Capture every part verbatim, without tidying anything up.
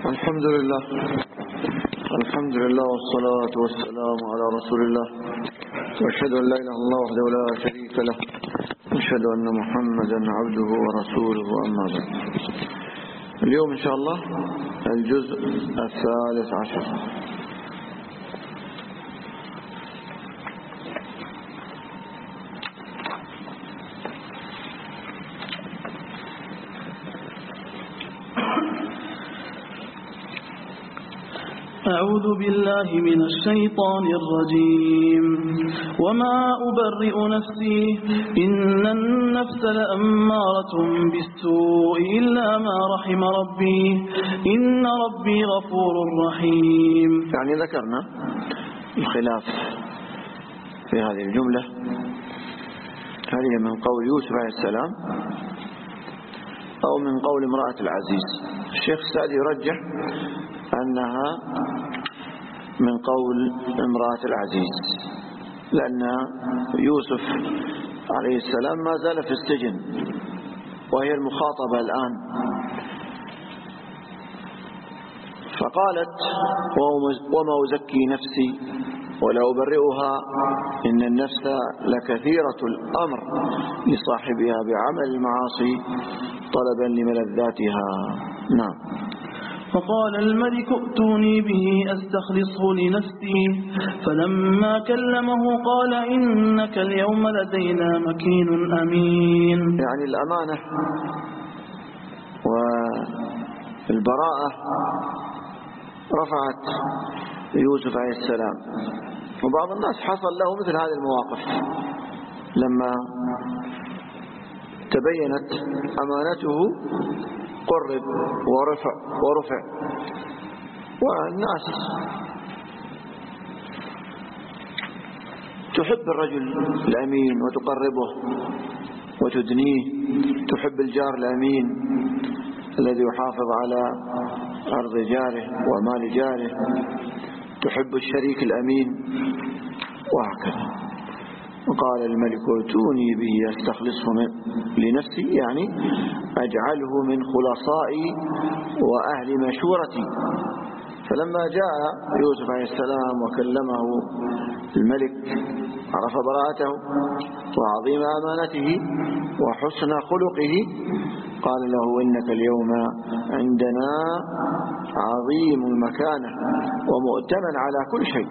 الحمد لله الحمد لله والصلاة والسلام على رسول الله، وأشهد أن لا إله إلا الله وحده لا شريك له، وأشهد أن محمدا عبده ورسوله، أما بعد. اليوم إن شاء الله الجزء الثالث عشر. أعوذ بالله من الشيطان الرجيم. وما أبرئ نفسي إن النفس لأمارة بالسوء إلا ما رحم ربي إن ربي غفور رحيم. يعني ذكرنا الخلاف في هذه الجملة، هل هي من قول يوسف عليه السلام أو من قول امرأة العزيز؟ الشيخ السعدي يرجح أنها من قول امرأة العزيز، لأن يوسف عليه السلام ما زال في السجن وهي المخاطبة الآن، فقالت وما أزكي نفسي ولا أبرئها إن النفس لكثيرة الأمر لصاحبها بعمل المعاصي طلبا لملذاتها. نعم. فقال الملك ائتوني به أستخلصه لنفسي، فلما كلمه قال إنك اليوم لدينا مكين أمين. يعني الأمانة والبراءة رفعت يوسف عليه السلام، وبعض الناس حصل له مثل هذه المواقف لما تبينت أمانته قرب ورفع ورفع والناس تحب الرجل الأمين وتقربه وتدنيه، تحب الجار الأمين الذي يحافظ على أرض جاره ومال جاره، تحب الشريك الأمين، وهكذا. وقال الملك ائتوني به أستخلصه لنفسي، يعني أجعله من خلصائي وأهل مشورتي. فلما جاء يوسف عليه السلام وكلمه الملك عرف براءته وعظيم أمانته وحسن خلقه، قال له إنك اليوم عندنا عظيم المكانة ومؤتمن على كل شيء.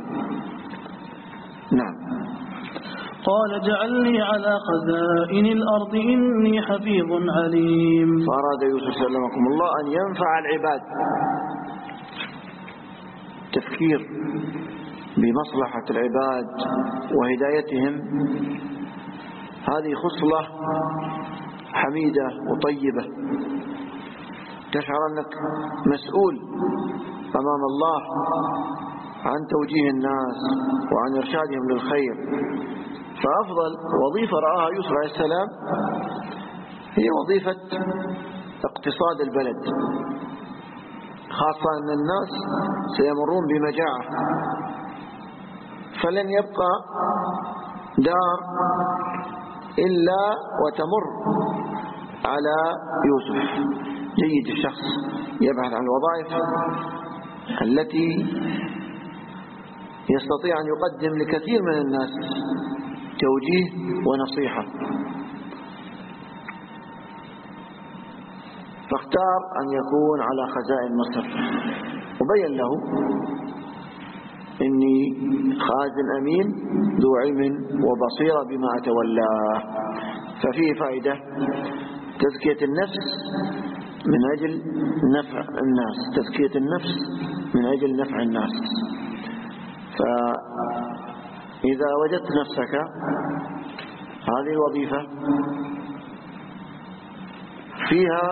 نعم. قال اجعلني على خزائن الأرض إني حفيظ عليم. فأراد يوسف سلمكم الله أن ينفع العباد، تفكير بمصلحة العباد وهدايتهم، هذه خصلة حميدة وطيبة، تشعر أنك مسؤول أمام الله عن توجيه الناس وعن إرشادهم للخير. فأفضل وظيفة رآها يوسف عليه السلام هي وظيفة اقتصاد البلد، خاصة أن الناس سيمرون بمجاعة، فلن يبقى دار إلا وتمر على يوسف. جيد الشخص يبحث عن الوظائف التي يستطيع أن يقدم لكثير من الناس توجيه ونصيحة، فاختار أن يكون على خزائن مصر، وبين له إني خازن أمين ذو علم وبصيرة بما أتولاه. ففيه فائدة تزكية النفس من أجل نفع الناس، تزكية النفس من أجل نفع الناس. فإذا وجدت نفسك هذه الوظيفة فيها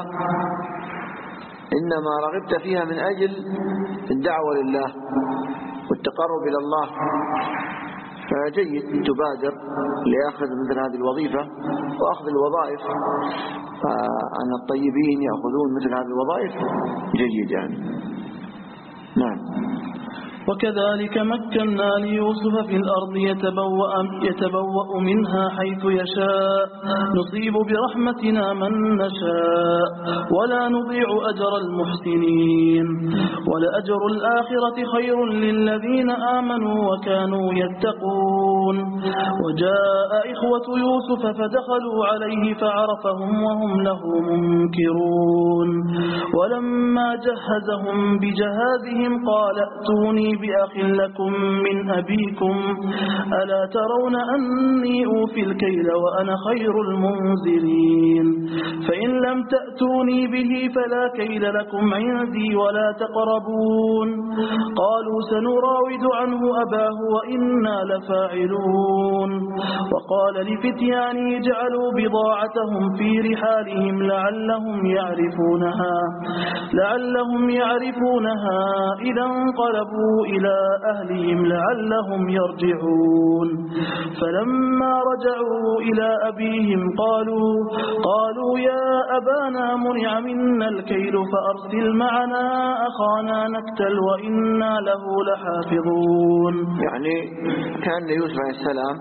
إنما رغبت فيها من أجل الدعوة لله والتقرب إلى الله، فجيد تبادر لأخذ مثل هذه الوظيفة وأخذ الوظائف عن الطيبين يأخذون مثل هذه الوظائف، جيد يعني. نعم. وكذلك مكنا ليوسف في الأرض يتبوأ, يتبوأ منها حيث يشاء نصيب برحمتنا من نشاء ولا نضيع أجر المحسنين ولأجر الآخرة خير للذين آمنوا وكانوا يتقون وجاء إخوة يوسف فدخلوا عليه فعرفهم وهم له منكرون ولما جهزهم بجهازهم قال ائتوني بأخ لكم من أبيكم ألا ترون أني أوفي الكيل وأنا خير المنزلين فإن لم تأتوني به فلا كيل لكم عندي ولا تقربون قالوا سنراود عنه أباه وإنا لفاعلون وقال لفتيانه جعلوا بضاعتهم في رحالهم لعلهم يعرفونها لعلهم يعرفونها إذا انقلبوا إلى أهلهم لعلهم يرجعون فلما رجعوا إلى أبيهم قالوا قالوا يا أبانا منع منا الكيل فأرسل معنا أخانا نكتل وإنا له لحافظون. يعني كان يوسف عليه السلام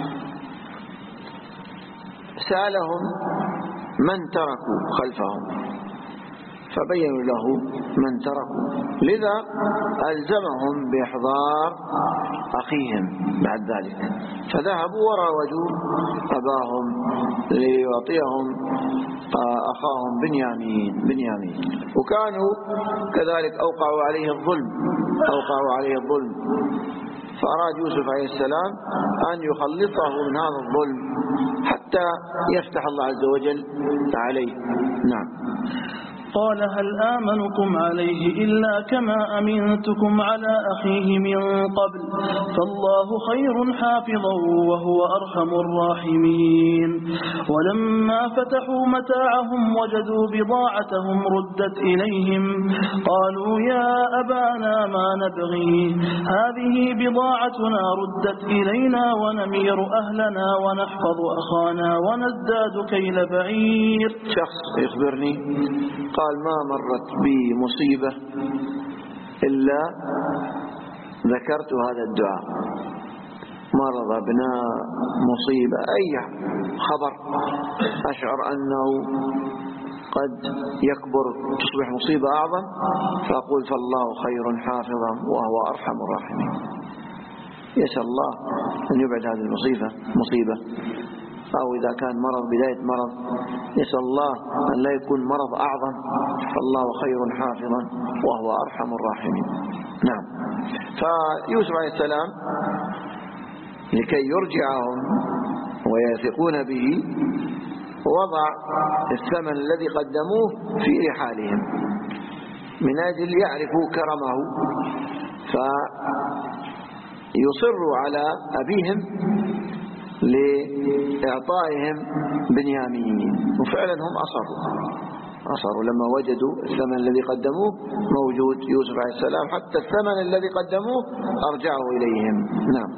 سألهم من تركوا خلفهم فبينوا له من تركوا، لذا ألزمهم بإحضار أخيهم بعد ذلك، فذهبوا وراودوا أباهم ليعطيهم أخاهم بنيامين بنيامين وكانوا كذلك أوقعوا عليه الظلم أوقعوا عليه الظلم فأراد يوسف عليه السلام أن يخلصه من هذا الظلم حتى يفتح الله عز وجل عليه. نعم. قال هل آمنكم عليه إلا كما أمنتكم على أخيه من قبل فالله خير حافظا وهو أرحم الراحمين. ولما فتحوا متاعهم وجدوا بضاعتهم ردت إليهم قالوا يا أبانا ما نبغي هذه بضاعتنا ردت إلينا ونمير أهلنا ونحفظ أخانا ونزداد كيل بعير. شخص يخبرني قال ما مرت بي مصيبة إلا ذكرت هذا الدعاء، مرض ابناء مصيبة أي خبر أشعر أنه قد يكبر تصبح مصيبة أعظم فأقول فالله خير حافظا وهو أرحم الراحمين. يسأل الله أن يبعد هذه المصيبة مصيبة، أو إذا كان مرض بداية مرض يسأل الله أن لا يكون مرض أعظم فالله خير حافظا وهو أرحم الراحمين. نعم. فيوسف عليه السلام لكي يرجعهم ويثقون به وضع الثمن الذي قدموه في رحالهم من أجل يعرفوا كرمه فيصروا على أبيهم لإعطائهم بنيامين، وفعلا هم أصروا أصروا لما وجدوا الثمن الذي قدموه موجود يوسف عليه السلام حتى الثمن الذي قدموه أرجعوا إليهم. نعم.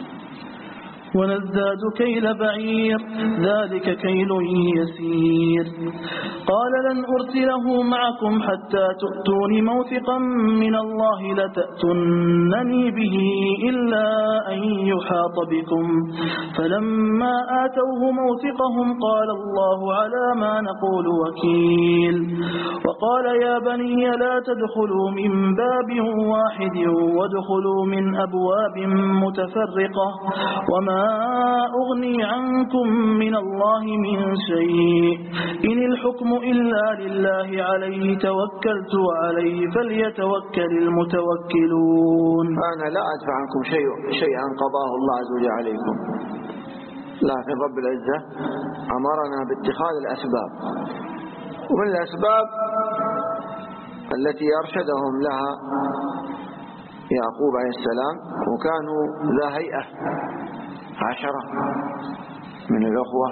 ونزداد كيل بعير ذلك كيل يسير. قال لن أرسله معكم حتى تؤتون موثقا من الله لتأتونني به إلا أن يحاط بكم فلما آتوه موثقهم قال الله على ما نقول وكيل. وقال يا بني لا تدخلوا من باب واحد وادخلوا من أبواب متفرقة وما أغني عنكم من الله من شيء إن الحكم إلا لله عليه توكلت وعليه فليتوكل المتوكلون. أنا لا أدفع عنكم شيء شيئا قضاه الله عز وجل عليكم، لكن رب العزة أمرنا باتخاذ الأسباب، ومن الأسباب التي أرشدهم لها يعقوب عليه السلام وكانوا ذا هيئة عشرة من الأخوة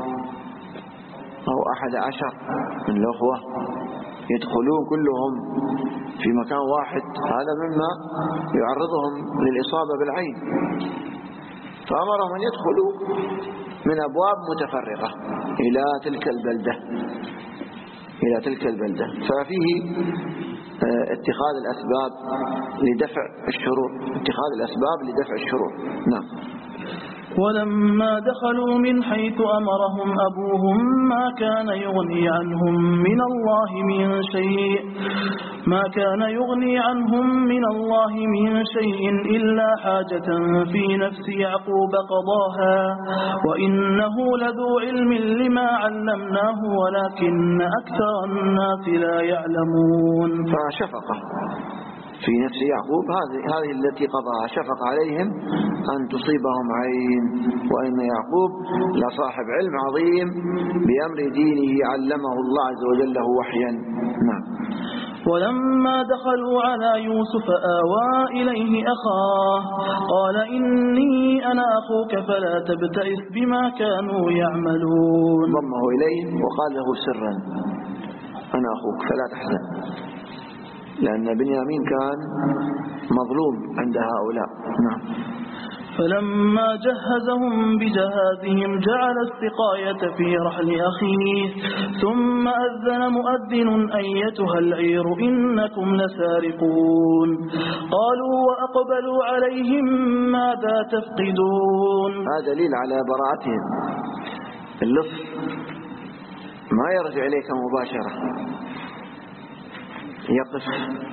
أو أحد عشر من الأخوة يدخلون كلهم في مكان واحد، هذا مما يعرضهم للإصابة بالعين، فأمرهم أن يدخلوا من أبواب متفرقة إلى تلك البلدة إلى تلك البلدة ففيه اتخاذ الأسباب لدفع الشرور، اتخاذ الأسباب لدفع الشرور. نعم. ولما دخلوا من حيث أمرهم أبوهم ما كان يغني عنهم من الله من شيء ما كان يغني عنهم من الله من شيء إلا حاجة في نفس يعقوب قضاها وإنه لذو علم لما علمناه ولكن أكثر الناس لا يعلمون. فشفقة في نفس يعقوب هذه هذه التي قضاها، شفق عليهم أن تصيبهم عين، وإن يعقوب لصاحب علم عظيم بأمر دينه علمه الله عز وجل وحيا. نعم. ولما دخلوا على يوسف آوى إليه أخاه قال إني أنا أخوك فلا تبتئس بما كانوا يعملون. ضمه إليه وقال له سرا أنا أخوك فلا تحزن، لأن بنيامين كان مظلوم عند هؤلاء. نعم. فلما جهزهم بجهازهم جعل السقاية في رحل أخيه ثم أذن مؤذن أيتها العير إنكم لسارقون. قالوا وأقبلوا عليهم ماذا تفقدون. هذا دليل على براءتهم. اللص ما يرجع إليك مباشرة، يقف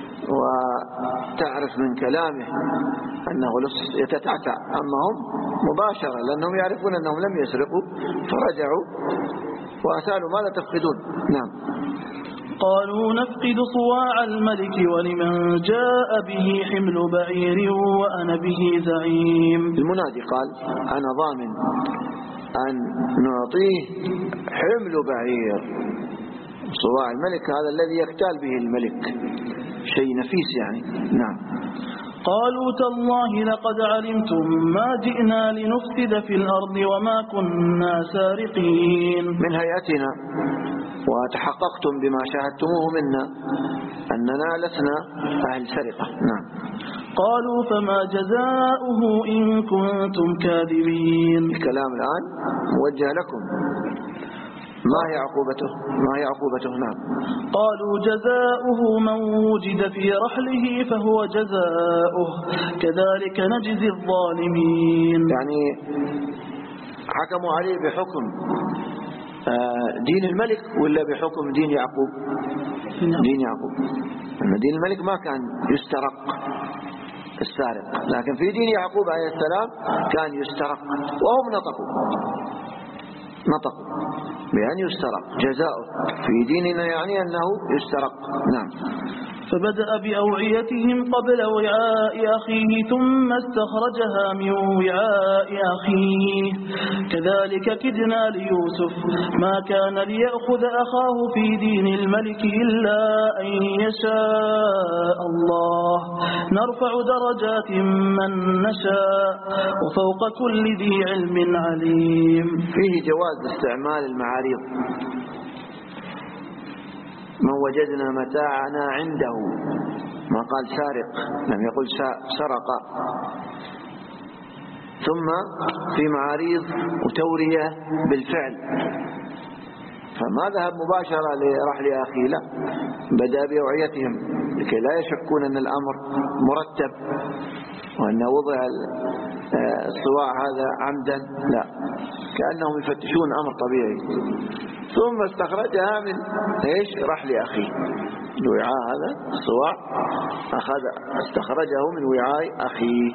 وتعرف من كلامه أنه لص يتتعتع، أما هم مباشرة لأنهم يعرفون أنهم لم يسرقوا فرجعوا وأسألوا ماذا تفقدون. نعم. قالوا نفقد صواع الملك ولمن جاء به حمل بعير وأنا به زعيم. المنادي قال أنا ضامن أن نعطيه حمل بعير. صواع الملك هذا الذي يقتال به الملك، شيء نفيس يعني. نعم. قالوا تالله لقد علمتم ما جئنا لنفسد في الأرض وما كنا سارقين. من هيئتنا وتحققتم بما شاهدتموه منا أننا لسنا أهل سرقة. نعم. قالوا فما جزاؤه إن كنتم كاذبين. الكلام الآن موجه لكم، ما هي عقوبته؟ ما هي عقوبته؟ نعم. قالوا جزاؤه من وجد في رحله فهو جزاؤه كذلك نجزي الظالمين. يعني حكموا عليه بحكم دين الملك ولا بحكم دين يعقوب؟ نعم. دين يعقوب. أن دين الملك ما كان يسترق السارق، لكن في دين يعقوب عليه السلام كان يسترق، وهم نطقوا نطقوا بأن يسترق جزاؤه في ديننا، يعني أنه يسترق. نعم. فبدأ بأوعيتهم قبل وعاء أخيه ثم استخرجها من وعاء أخيه كذلك كدنا ليوسف ما كان ليأخذ أخاه في دين الملك إلا أن يشاء الله نرفع درجات من نشاء وفوق كل ذي علم عليم. فيه جواز استعمال المعاريض. من وجدنا متاعنا عنده، ما قال سارق، لم يقل سرق. ثم في معاريض وتورية بالفعل، فما ذهب مباشرة لرحل أخي، لا، بدأ بأوعيتهم لكي لا يشكون أن الأمر مرتب وأن وضع الصواع هذا عمدا، لا، كأنهم يفتشون أمر طبيعي. ثم استخرجها من ايش؟ رحل أخيه، الوعاء هذا الصواع أخذ استخرجه من وعاء أخيه،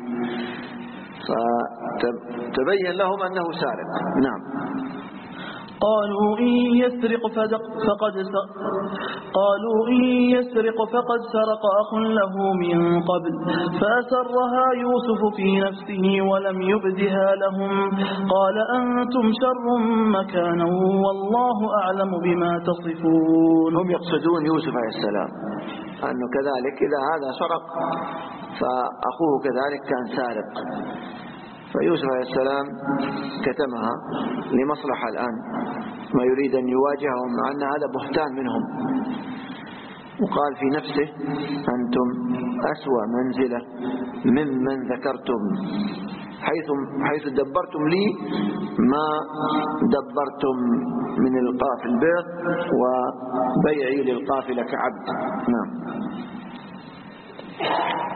فتبين لهم أنه سارق. نعم. قالوا إن يسرق فقد قالوا إن يسرق فقد سرق أخ له من قبل فأسرها يوسف في نفسه ولم يبدها لهم قال أنتم شر مكانا والله أعلم بما تصفون. هم يقصدون يوسف عليه السلام أنه كذلك إذا هذا سرق فأخوه كذلك كان سارق، فيوسف عليه السلام كتمها لمصلحة الآن، ما يريد أن يواجههم مع أن هذا بهتان منهم، وقال في نفسه أنتم أسوأ منزلة ممن ذكرتم، حيث حيث دبرتم لي ما دبرتم من القاف البيض وبيعي للقافلة كعبد. نعم.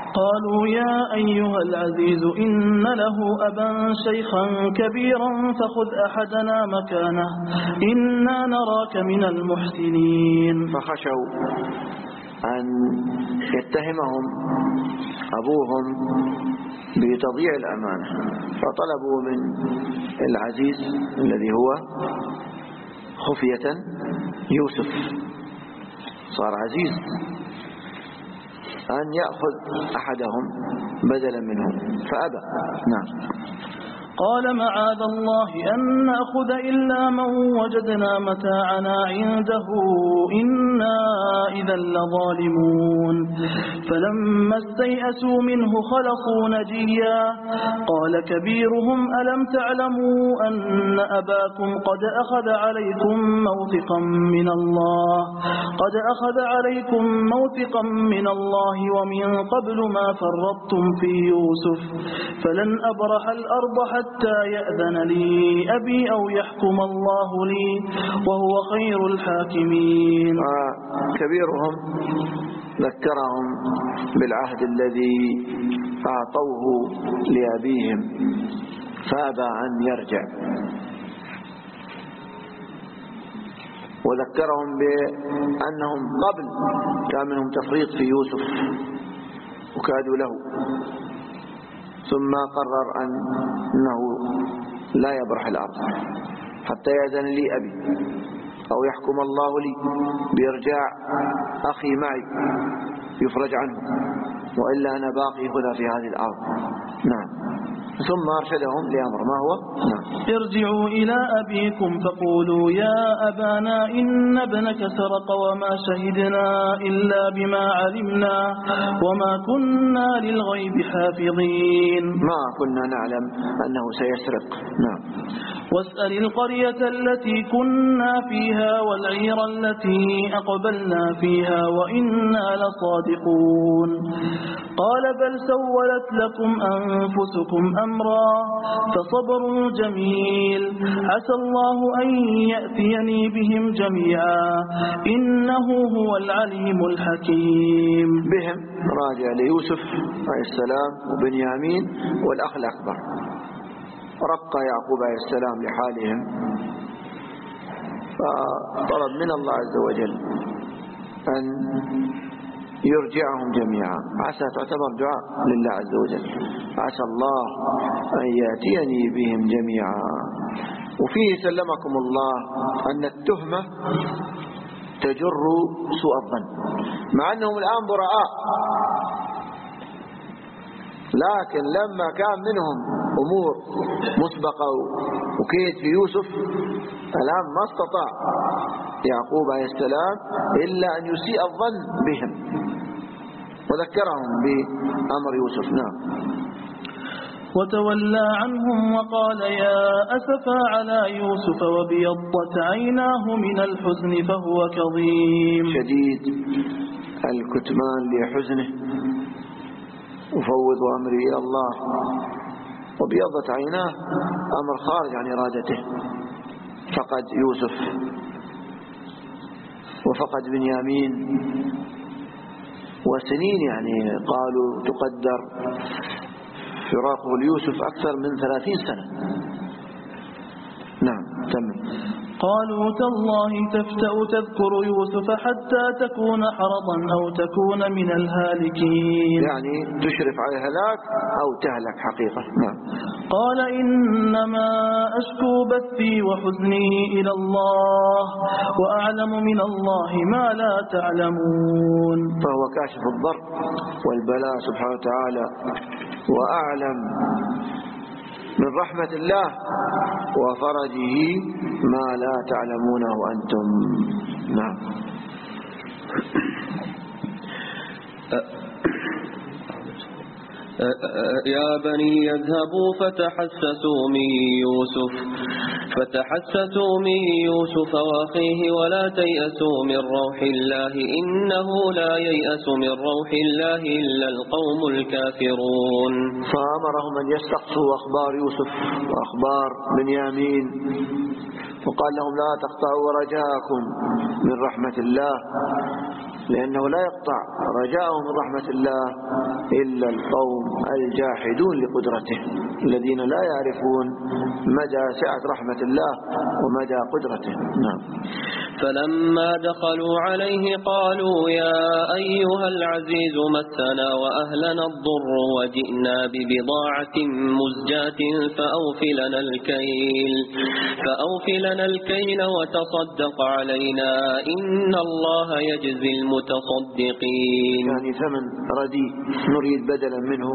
قالوا يا أيها العزيز إن له أبا شيخا كبيرا فخذ أحدنا مكانه إنا نراك من المحسنين. فخشوا أن يتهمهم أبوهم بتضييع الأمانة، فطلبوا من العزيز الذي هو خفية يوسف، صار عزيز، أن يأخذ أحدهم بدلا منهم فأبى. نعم. قال معاذ الله أن نأخذ إلا من وجدنا متاعنا عنده إنا إذا لظالمون. فلما استيئسوا منه خلصوا نجيا قال كبيرهم ألم تعلموا أن أباكم قد أخذ عليكم موثقا من الله قد أخذ عليكم موثقا من الله ومن قبل ما فرطتم في يوسف فلن أبرح الأرض حتى حتى يأذن لي أبي أو يحكم الله لي وهو خير الحاكمين. كبيرهم ذكرهم بالعهد الذي أعطوه لأبيهم فأبى أن يرجع، وذكرهم بأنهم قبل كان منهم تفريط في يوسف وكادوا له، ثم قرر أن أنه لا يبرح الأرض حتى يأذن لي أبي أو يحكم الله لي بإرجاع أخي معي يفرج عنه، وإلا أنا باقي هنا في هذه الأرض. نعم. ثم أرشدهم لأمر ما هو؟ نعم. ارجعوا إلى أبيكم فقولوا يا أبانا إن ابنك سرق وما شهدنا إلا بما علمنا وما كنا للغيب حافظين. ما كنا نعلم أنه سيسرق. نعم. واسأل القرية التي كنا فيها والعير التي أقبلنا فيها وإنا لصادقون. قال بل سولت لكم أنفسكم أمرا فصبر جميل عسى الله أن يأتيني بهم جميعا إنه هو العليم الحكيم. بهم راجع ليوسف عليه السلام وبنيامين والأخ الأكبر. رق يعقوب عليه السلام لحالهم فطلب من الله عز وجل أن يرجعهم جميعا. عسى تعتبر دعاء لله عز وجل، عسى الله أن يأتيني بهم جميعا. وفيه سلمكم الله أن التهمة تجر سوء الظن، مع أنهم الآن براء، لكن لما كان منهم أمور مسبقة وكيد في يوسف الآن ما استطاع يعقوب عليه السلام إلا أن يسيء الظن بهم، وذكرهم بأمر يوسف. نعم. وتولى عنهم وقال يا أسفا على يوسف وبيضت عيناه من الحزن فهو كظيم. شديد الكتمان لحزنه وفوض أمري إلى الله، وبيضت عيناه أمر خارج عن إرادته، فقد يوسف وفقد بنيامين، وسنين يعني قالوا تقدر فراقه ليوسف أكثر من ثلاثين سنة. نعم. تمام. قالوا تالله تفتأ تذكر يوسف حتى تكون حرضا أو تكون من الهالكين، يعني تشرف على الهلاك أو تهلك حقيقة. نعم. قال إنما أشكو بثي وحزني إلى الله وأعلم من الله ما لا تعلمون. فهو كاشف الضر والبلاء سبحانه وتعالى، وأعلم من رحمة الله وفرجه ما لا تعلمونه أنتم. نعم. يا بني اذهبوا فتحسسوا من يوسف فتحسسوا من يوسف وأخيه ولا تيأسوا من روح الله إنه لا ييأس من روح الله إلا القوم الكافرون. فأمرهم أن يستقصوا أخبار يوسف وأخبار بنيامين، وقال لهم لا تقطعوا رجاءكم من رحمة الله، لأنه لا يقطع رجاءهم من رحمة الله إلا القوم الجاحدون لقدرته، الذين لا يعرفون مدى سعة رحمة الله ومدى قدرته. نعم. فلما دخلوا عليه قالوا يا أيها العزيز مسنا وأهلنا الضر وجئنا ببضاعة مزجاة فأوف لنا الكيل فأوف لنا الكيل وتصدق علينا إن الله يجزي المتصدقين. يعني ثمن رديء نريد بدلا منه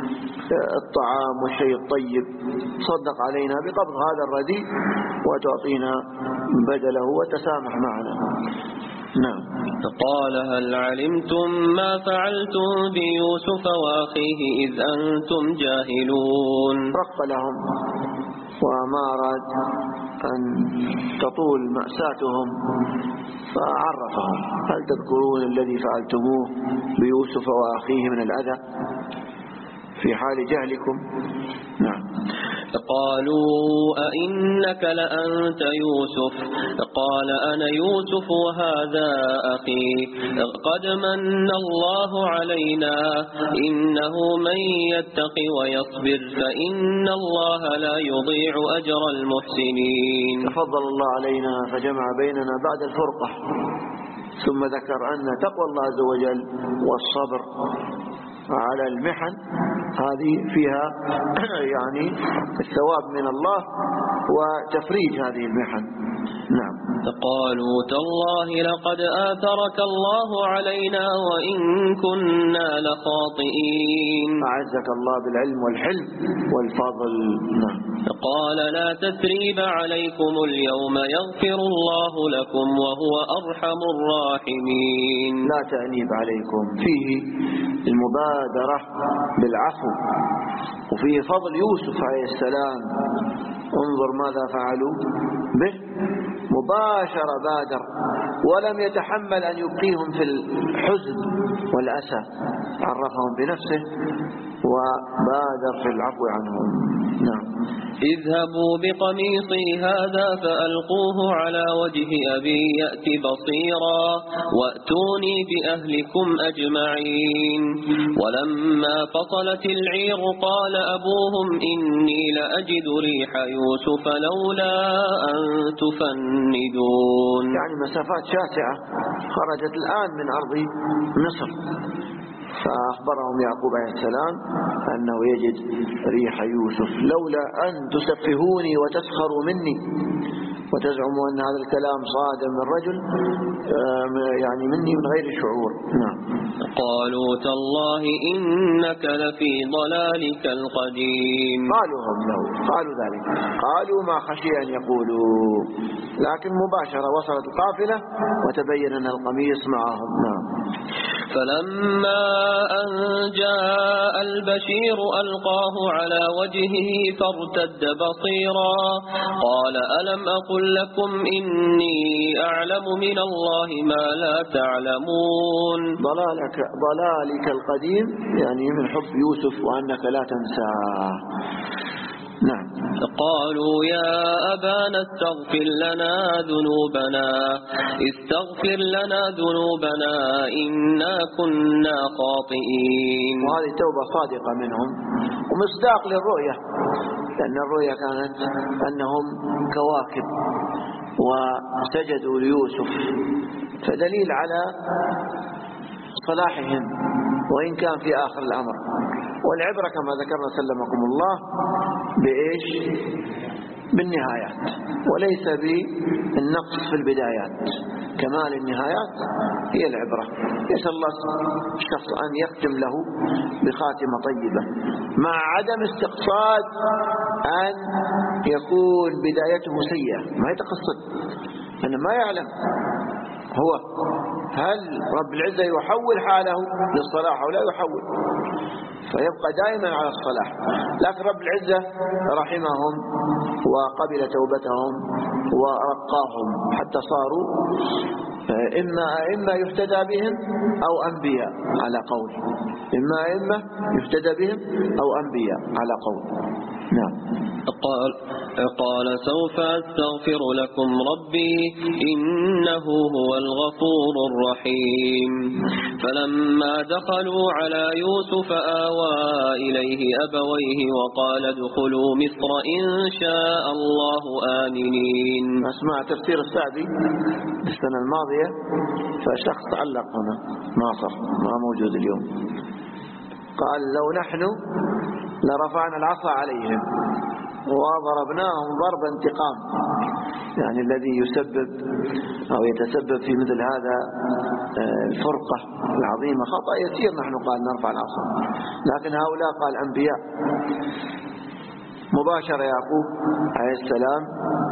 الطعام والشيء الطيب، صدق علينا بقبض هذا الرديء وتعطينا بدله وتسامح معنا. نعم. قال هل علمتم ما فعلتم بيوسف وأخيه إذ أنتم جاهلون. رق لهم وما أراد أن تطول مأساتهم فعرفهم. هل تذكرون الذي فعلتموه بيوسف وأخيه من الأذى في حال جهلكم؟ نعم. قالوا أئنك لأنت يوسف قال أنا يوسف وهذا أخي قد من الله علينا إنه من يتق ويصبر فإن الله لا يضيع أجر المحسنين. تفضل الله علينا فجمع بيننا بعد الفرقة، ثم ذكر أن تقوى الله عز وجل والصبر على المحن هذه فيها يعني الثواب من الله وتفريج هذه المحن. نعم. قالوا تالله لقد آثرك الله علينا وإن كنا لخاطئين. أعزك الله بالعلم والحلم والفضل. نعم. قال لا تثريب عليكم اليوم يغفر الله لكم وهو أرحم الراحمين. لا تأنيب عليكم، فيه المبادرة بالعفو وفيه فضل يوسف عليه السلام. انظر ماذا فعلوا به، مباشرة بادر ولم يتحمل أن يبقيهم في الحزن والأسى، عرفهم بنفسه وبادر في العفو عنهم. نعم. اذهبوا بقميصي هذا فألقوه على وجه أبي يأت بصيرا وأتوني بأهلكم أجمعين. ولما فصلت العير قال أبوهم إني لأجد ريح يوسف لولا أن تفندون. يعني مسافات شاسعة، خرجت الآن من أرض مصر، فأخبرهم يعقوب عليه السلام أنه يجد ريح يوسف لولا أن تسفهوني وتسخروا مني وتزعموا أن هذا الكلام صادم من رجل يعني مني من غير شعور. نعم. قالوا تالله إنك لفي ضلالك القديم. قالوا هم له قالوا ذلك، قالوا ما خشي أن يقولوا، لكن مباشرة وصلت القافلة وتبين أن القميص معهم. نعم. فلما أن جاء البشير ألقاه على وجهه فارتد بصيرا قال ألم أقل لكم إني أعلم من الله ما لا تعلمون. ضلالك ضلالك القديم يعني من حب يوسف وأنك لا تنساه. نعم. قالوا يا أبانا استغفر لنا ذنوبنا استغفر لنا ذنوبنا إنا كنا خاطئين. وهذه توبة صادقة منهم ومصداق للرؤية، لأن الرؤية كانت أنهم كواكب وسجدوا ليوسف، فدليل على صلاحهم وإن كان في آخر الأمر. والعبرة كما ذكرنا سلمكم الله بإيش؟ بالنهايات وليس بالنقص في البدايات. كمال النهايات هي العبرة. يسأل الله الشخص أن يختم له بخاتمة طيبة مع عدم استقصاد أن يكون بدايته سيئة، ما يتقصد أنه ما يعلم هو هل رب العزة يحول حاله للصلاح أو لا يحول، فيبقى دائما على الصلاح. لكن رب العزة رحمهم وقبل توبتهم ورقاهم حتى صاروا إما إما يهتدى بهم أو أنبياء على قول، إما إما يهتدى بهم أو أنبياء على قول. نعم. قال, قال سوف أستغفر لكم ربي إنه هو الغفور الرحيم. فلما دخلوا على يوسف آوى إليه أبويه وقال ادخلوا مصر إن شاء الله آمنين. أسمع تفسير السعدي السنة الماضية، فشخص علق هنا ناصر ما موجود اليوم، قال لو نحن لرفعنا العصا عليهم وضربناهم ضرب انتقام، يعني الذي يسبب أو يتسبب في مثل هذا الفرقة العظيمة خطأ يسير نحن قال نرفع العصا، لكن هؤلاء قال أنبياء. مباشرة يعقوب عليه السلام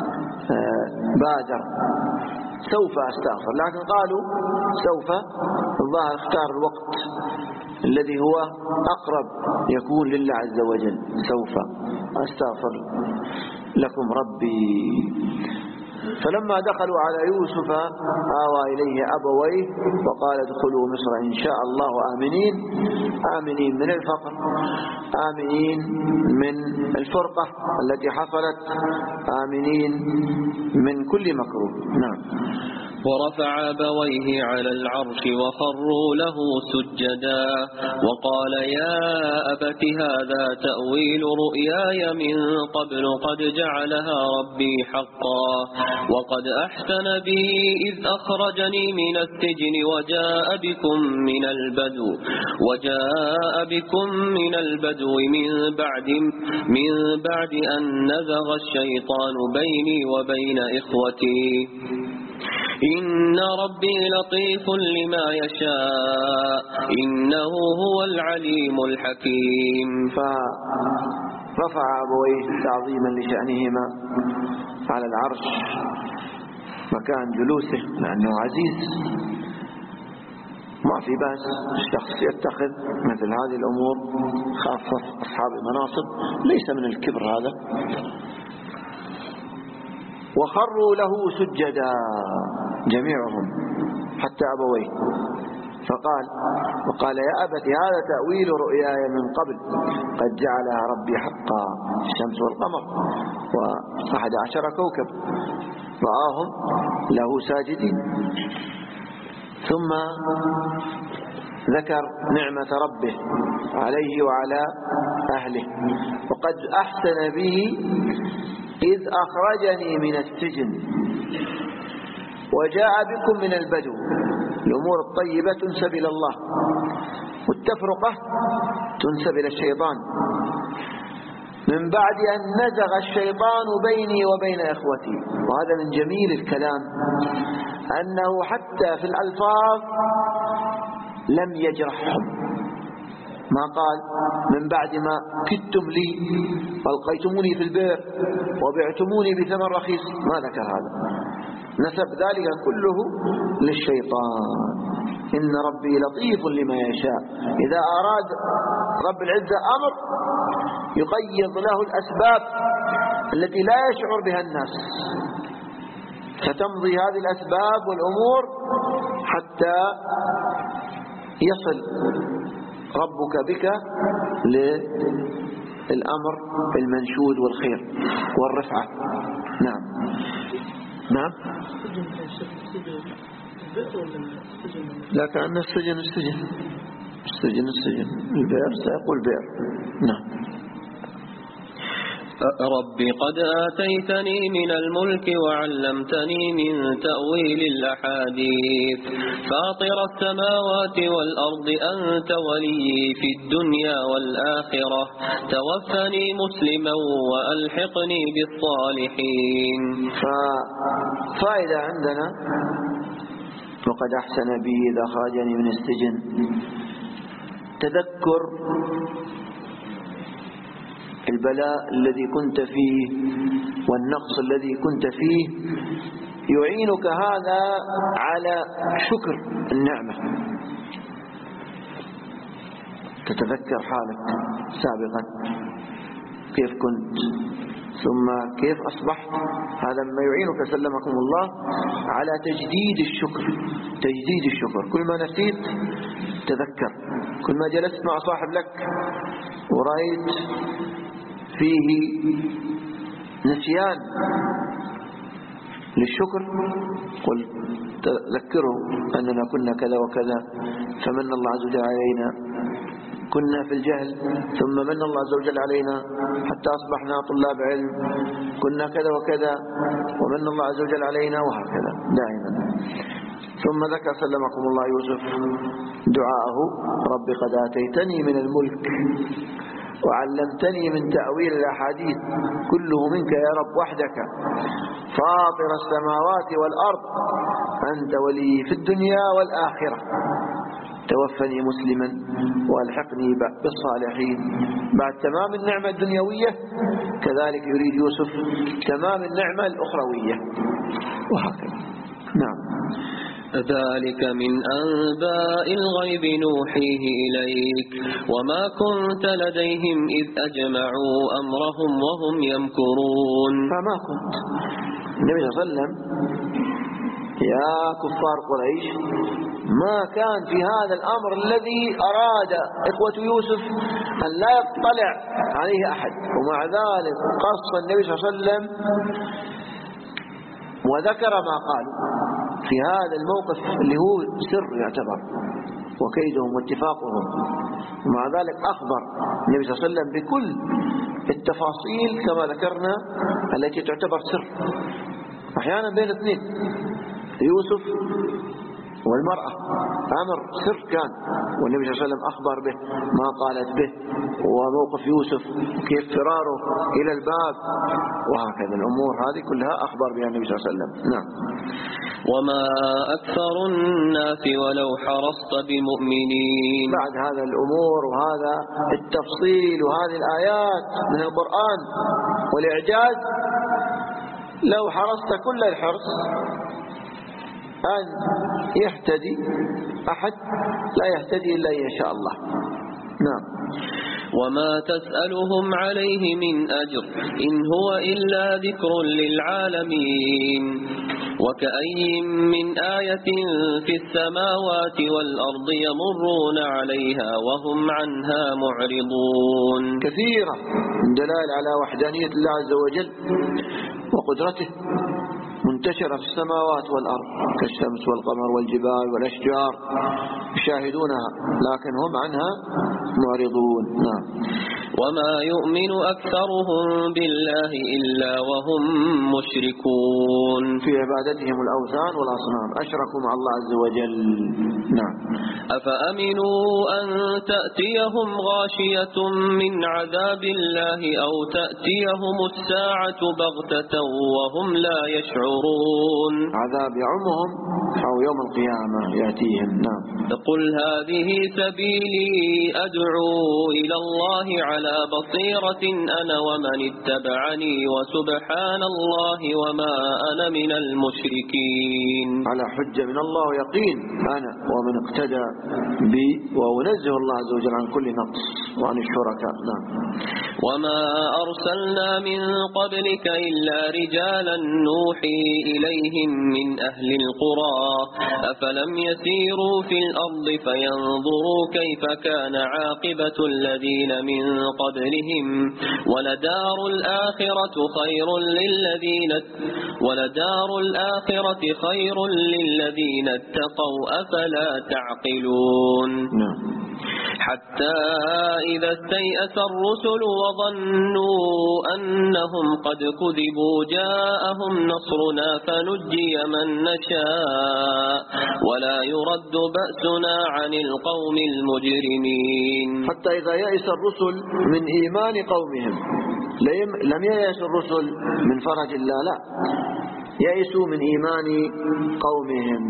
بادر سوف أستغفر، لكن قالوا سوف، الظاهر اختار الوقت الذي هو أقرب يكون لله عز وجل، سوف أستغفر لكم ربي. فلما دخلوا على يوسف آوى إليه أبويه وقال ادخلوا مصر إن شاء الله آمنين، آمنين من الفقر، آمنين من الفرقة التي حصلت، آمنين من كل مكروه. نعم. ورفع أبويه على العرش وخروا له سجدا وقال يا أبت هذا تأويل رؤياي من قبل قد جعلها ربي حقا وقد أحسن بي إذ أخرجني من السجن وجاء بكم من البدو وجاء بكم من البدو من بعد من بعد أن نزغ الشيطان بيني وبين إخوتي إن ربي لطيف لما يشاء إنه هو العليم الحكيم. فرفع أبويه تعظيما لشأنهما على العرش مكان جلوسه لأنه عزيز، ما في بأس الشخص يتخذ مثل هذه الأمور خاصة أصحاب المناصب، ليس من الكبر هذا. وخروا له سجدا جميعهم حتى أبويه، فقال وقال يا أبت هذا تأويل رؤياي من قبل قد جعلها ربي حقا، الشمس والقمر وأحد عشر كوكب رآهم له ساجدين. ثم ذكر نعمة ربه عليه وعلى أهله وقد أحسن به إذ أخرجني من السجن وجاء بكم من البدو. الأمور الطيبة تنسب إلى الله والتفرقة تنسب إلى الشيطان، من بعد أن نزغ الشيطان بيني وبين إخوتي. وهذا من جميل الكلام أنه حتى في الألفاظ لم يجرحهم، ما قال من بعد ما كدتم لي والقيتموني في البئر وبعتموني بثمن رخيص، ما ذكر هذا، نسب ذلك كله للشيطان. إن ربي لطيف لما يشاء، إذا أراد رب العزة أمر يقيض له الأسباب التي لا يشعر بها الناس، فتمضي هذه الأسباب والأمور حتى يصل ربك بك للأمر المنشود والخير والرفعة. نعم. نعم. لا كأن السجن السجن السجن السجن البئر سيقول بئر. نعم. رب قد آتيتني من الملك وعلمتني من تأويل الأحاديث فاطر السماوات والأرض أنت ولي في الدنيا والآخرة توفني مسلما وألحقني بالصالحين. ففائدة عندنا وقد أحسن بي إذا خرجني من السجن، تذكر البلاء الذي كنت فيه والنقص الذي كنت فيه، يعينك هذا على شكر النعمة. تتذكر حالك سابقا كيف كنت ثم كيف أصبحت، هذا ما يعينك سلمكم الله على تجديد الشكر. تجديد الشكر كل ما نسيت تذكر، كل ما جلست مع صاحب لك ورأيت فيه نسيان للشكر، قل تذكروا أننا كنا كذا وكذا فمن الله عز وجل علينا، كنا في الجهل ثم من الله عز وجل علينا حتى أصبحنا طلاب علم، كنا كذا وكذا ومن الله عز وجل علينا، وهكذا دائما. ثم ذكر سلمكم الله يوسف دعاءه: رب قد آتيتني من الملك وعلمتني من تأويل الأحاديث كله منك يا رب وحدك فاطر السماوات والأرض أنت ولي في الدنيا والآخرة توفني مسلما والحقني بالصالحين. بعد تمام النعمة الدنيوية كذلك يريد يوسف تمام النعمة الأخروية، وهكذا. نعم. ذلك من أنباء الغيب نوحيه إليك وما كنت لديهم إذ أجمعوا أمرهم وهم يمكرون. فما كنت النبي صلى الله عليه وسلم يا كفار قريش ما كان في هذا الأمر الذي أراد إخوة يوسف أن لا يطلع عليه أحد، ومع ذلك قص النبي صلى الله عليه وسلم وذكر ما قالوا في هذا الموقف اللي هو سر يعتبر وكيدهم واتفاقهم، ومع ذلك أخبر النبي صلى الله عليه وسلم بكل التفاصيل كما ذكرنا التي تعتبر سر. أحيانا بين اثنين يوسف والمرأة أمر سر كان، والنبي صلى الله عليه وسلم أخبر به ما قالت به، وموقف يوسف كيف فراره إلى الباب، وهكذا الأمور هذه كلها أخبر بها النبي صلى الله عليه وسلم. نعم. وما أكثر الناس ولو حرصت بمؤمنين. بعد هذا الأمور وهذا التفصيل وهذه الآيات من القرآن والإعجاز لو حرصت كل الحرص أن يهتدي أحد لا يهتدي إلا إن شاء الله. نعم. وما تسألهم عليه من أجر إن هو إلا ذكر للعالمين وكأي من آية في السماوات والأرض يمرون عليها وهم عنها معرضون. كثيرة من دلائل على وحدانية الله عز وجل وقدرته منتشرة في السماوات والأرض كالشمس والقمر والجبال والأشجار يشاهدونها لكن هم عنها معرضون. نعم. وما يؤمن أكثرهم بالله إلا وهم مشركون. في عبادتهم الأوثان والأصنام أشركوا مع الله عز وجل. نعم. أفأمنوا أن تأتيهم غاشية من عذاب الله أو تأتيهم الساعة بغتة وهم لا يشعرون. عذاب يعمهم أو يوم القيامة يأتيهم. نعم. قل هذه سبيلي أدعو إلى الله على بصيرة أنا ومن اتبعني وسبحان الله وما أنا من المشركين. على حجة من الله ويقين أنا ومن اقتدى بي، وأنزه الله عز وجل عن كل نقص وعن الشركاء. نعم. وما أرسلنا من قبلك إلا رجالا نوحي إليهم من أهل القرى أفلم يسيروا في الأرض فينظروا كيف كان عاقبة الذين من قبلهم ولدار الآخرة خير للذين ولدار الآخرة خير للذين اتقوا أفلا تعقلون. نعم. حتى إذا استيأس الرسل وظنوا أنهم قد كذبوا جاءهم نصرنا فنجي من نشاء ولا يرد بأسنا عن القوم المجرمين. حتى إذا يئس الرسل من إيمان قومهم، لم ييأس الرسل من فرج الله، لا، يئسوا من إيمان قومهم،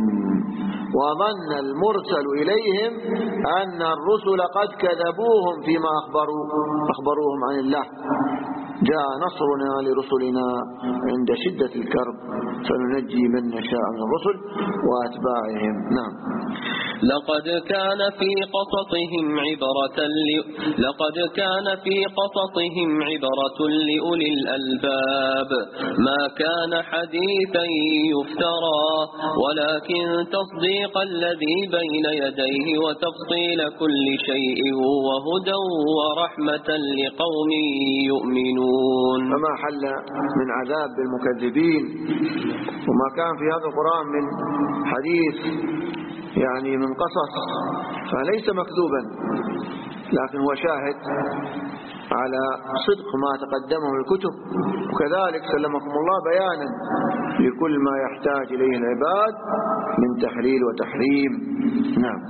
وظن المرسل إليهم أن الرسل قد كذبوهم فيما أخبروا أخبروهم عن الله. جاء نصرنا لرسلنا عند شدة الكرب فننجي من نشاء من الرسل وأتباعهم. نعم. لقد كان في قصصهم عبرة ل... لقد كان في قصصهم عبرة لأولي الألباب ما كان حديثا يفترى ولكن تصديق الذي بين يديه وتفصيل كل شيء وهدى ورحمة لقوم يؤمنون. فما حل من عذاب بالمكذبين وما كان في هذا القرآن من حديث يعني من قصص فليس مكذوبا، لكن هو شاهد على صدق ما تقدمه الكتب، وكذلك سلمكم الله بيانا لكل ما يحتاج إليه العباد من تحليل وتحريم. نعم.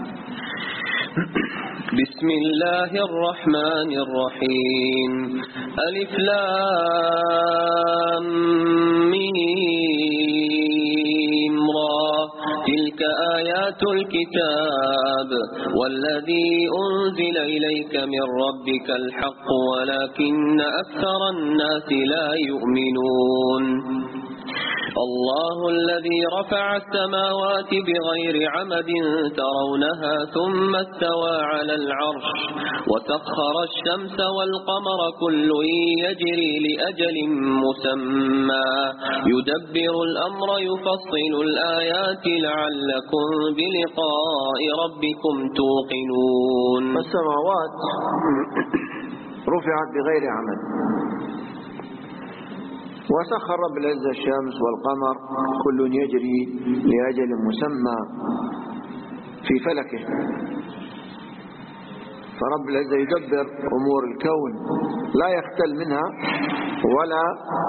بسم الله الرحمن الرحيم. ألف لام ميم را تلك آيات الكتاب والذي أنزل إليك من ربك الحق ولكن أكثر الناس لا يؤمنون. الله الذي رفع السماوات بغير عمد ترونها ثم استوى على العرش وسخر الشمس والقمر كل يجري لأجل مسمى يدبر الأمر يفصل الآيات لعلكم بلقاء ربكم توقنون. السماوات رفعت بغير عمد، وسخر رب العزة الشمس والقمر كل يجري لأجل مسمى في فلكه، فرب العزة يدبر أمور الكون لا يختل منها ولا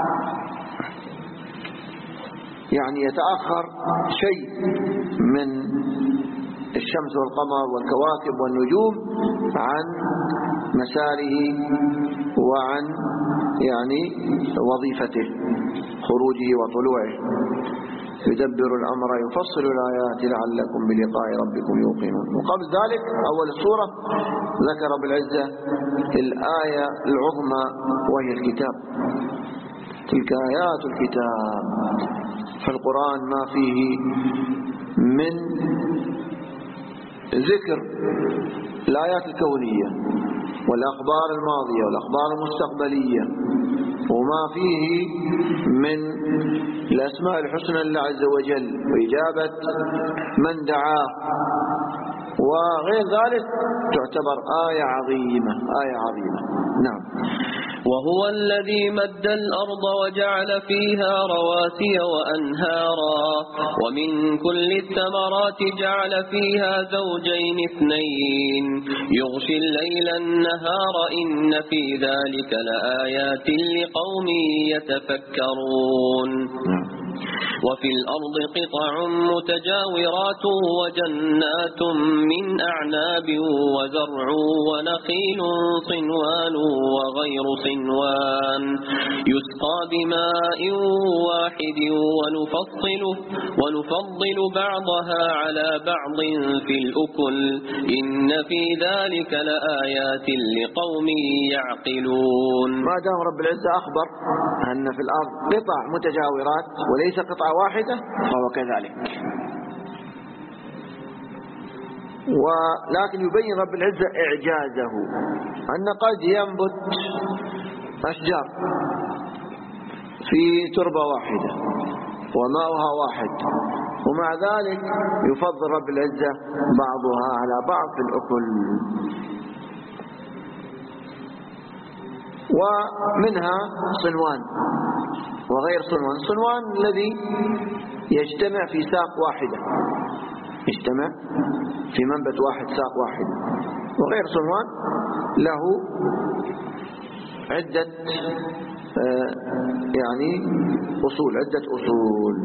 يعني يتأخر شيء من الشمس والقمر والكواكب والنجوم عن مساره وعن يعني وظيفته خروجه وطلوعه. يدبر الأمر يفصل الآيات لعلكم بلقاء ربكم يوقنون. وقبل ذلك أول السورة ذكر رب العزة الآية العظمى وهي الكتاب، تلك آيات الكتاب. فالقرآن ما فيه من ذكر الآيات الكونية والأخبار الماضية والأخبار المستقبلية، وما فيه من الأسماء الحسنى لله عز وجل وإجابة من دعاه وغير ذلك، تعتبر آية عظيمة آية عظيمة. نعم. وهو الذي مد الأرض وجعل فيها رواسي وأنهارا ومن كل الثمرات جعل فيها زوجين اثنين يغشي الليل النهار إن في ذلك لآيات لقوم يتفكرون. وفي الأرض قطع متجاورات وجنات من أعناب وزرع ونخيل صنوان وغير صنوان يسقى بماء واحد ونفصل, ونفضل بعضها على بعض في الأكل إن في ذلك لآيات لقوم يعقلون. ما دام رب العزة أخبر أن في الأرض قطع متجاورات وليس قطعة واحدة فهو كذلك. ولكن يبين رب العزة إعجازه أن قد ينبت أشجار في تربة واحدة وماؤها واحد، ومع ذلك يفضل رب العزة بعضها على بعض في الأكل. ومنها صنوان وغير صنوان. صنوان الذي يجتمع في ساق واحدة، يجتمع في منبت واحد ساق واحد. وغير صنوان له عدة يعني أصول، عدة أصول.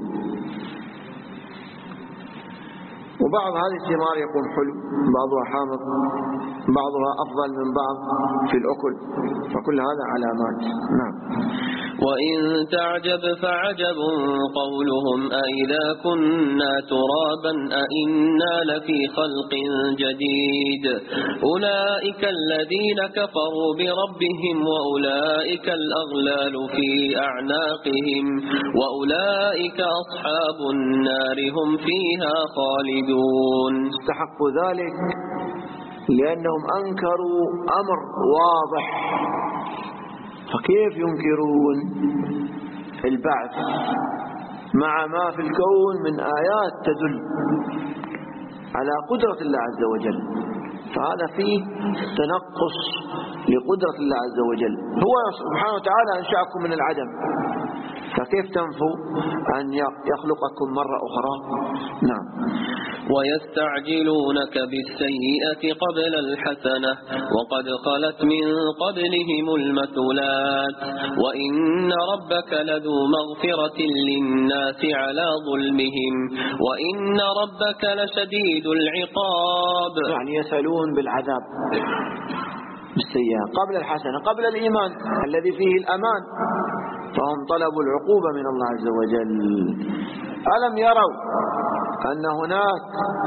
وبعض هذه الثمار يكون حلو، بعضها حامض، بعضها أفضل من بعض في الأكل، فكل هذا علامات. نعم. وإن تعجب فعجب قولهم أئذا كنا ترابا أئنا لفي خلق جديد أولئك الذين كفروا بربهم وأولئك الأغلال في أعناقهم وأولئك أصحاب النار هم فيها خالدون. استحقوا ذلك لأنهم أنكروا أمر واضح، فكيف ينكرون البعث مع ما في الكون من آيات تدل على قدرة الله عز وجل؟ فهذا فيه تنقص لقدرة الله عز وجل. هو سبحانه وتعالى أنشأكم من العدم، فكيف تنفوا أن يخلقكم مرة أخرى؟ نعم. ويستعجلونك بالسيئة قبل الحسنة وقد خلت من قبلهم المثلات وإن ربك لذو مغفرة للناس على ظلمهم وإن ربك لشديد العقاب. يعني يسألون بالعذاب بالسيئة قبل الحسنة، قبل الإيمان الذي فيه الأمان، فهم طلبوا العقوبة من الله عز وجل. ألم يروا أن هناك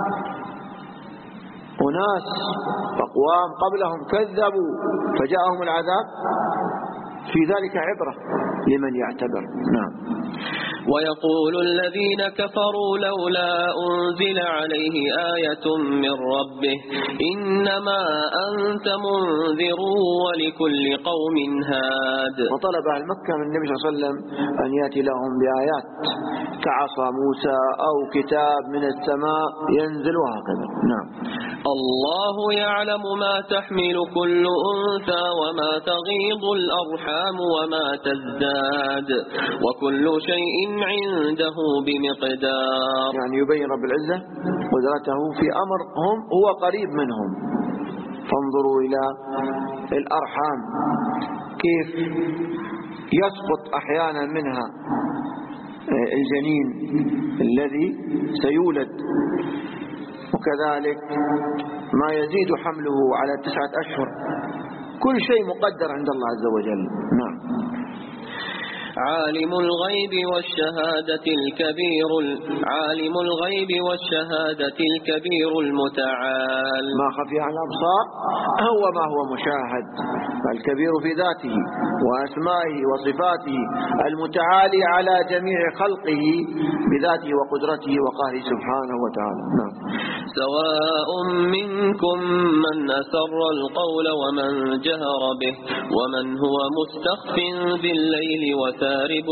أناس أقوام قبلهم كذبوا فجاءهم العذاب؟ في ذلك عبرة لمن يعتبر. نعم. ويقول الذين كفروا لولا أنزل عليه آية من ربه إنما أنت منذر ولكل قوم هاد. وطلب أهل مكة من النبي صلى الله عليه وسلم أن يأتي لهم بآيات كعصا موسى أو كتاب من السماء ينزل وهكذا. نعم. الله يعلم ما تحمل كل أنثى وما تغيض الأرحام وما تزداد وكل شيء عنده بمقدار. يعني يبين رب العزة قدرته في أمر هم هو قريب منهم. فانظروا إلى الأرحام كيف يسقط أحيانا منها الجنين الذي سيولد، وكذلك ما يزيد حمله على تسعة أشهر. كل شيء مقدر عند الله عز وجل. نعم. عالم الغيب والشهادة الكبير عالم الغيب والشهادة الكبير المتعال. ما خفي على الأبصار هو ما هو مشاهد، الكبير في ذاته وأسمائه وصفاته، المتعالي على جميع خلقه بذاته وقدرته وقهره سبحانه وتعالى. نعم. سواء منكم من أسر القول ومن جهر به ومن هو مستخف بالليل وسارب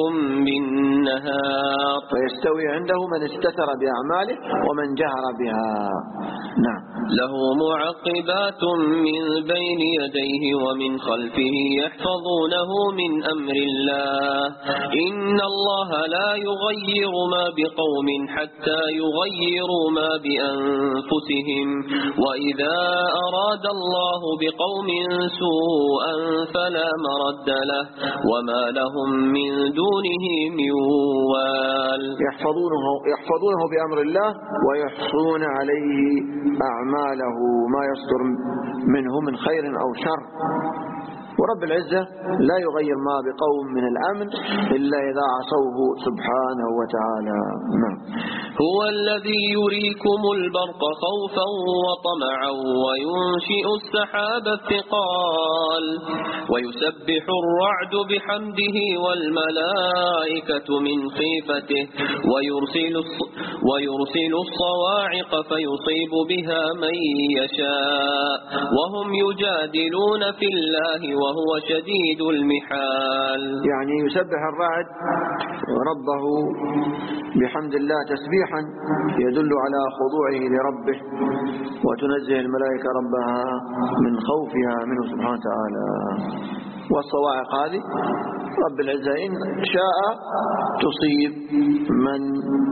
بالنهار. فيستوي عنده من استتر بأعماله ومن جهر بها. نعم. له معقبات من بين يديه ومن خلفه يحفظونه من أمر الله إن الله لا يغير ما بقوم حتى يغيروا ما بأنفسهم وإذا أراد الله بقوم سوءا فلا مرد له وما لهم من دونه من وال. يحفظونه, يحفظونه بأمر الله ويحصون عليه أعماله ما يصدر منه من خير أو شر. ورب العزة لا يغير ما بقوم من الأمن إلا إذا عصوه سبحانه وتعالى. نعم. هو الذي يريكم البرق خوفا وطمعا وينشئ السحاب الثقال ويسبح الرعد بحمده والملائكة من خيفته ويرسل, ويرسل الصواعق فيصيب بها من يشاء وهم يجادلون في الله وهو شديد المحال. يعني يسبح الرعد ربه بحمد الله تسبيحا يدل على خضوعه لربه، وتنزه الملائكة ربها من خوفها منه سبحانه وتعالى. والصواعق هذه رب العزة إن شاء تصيب من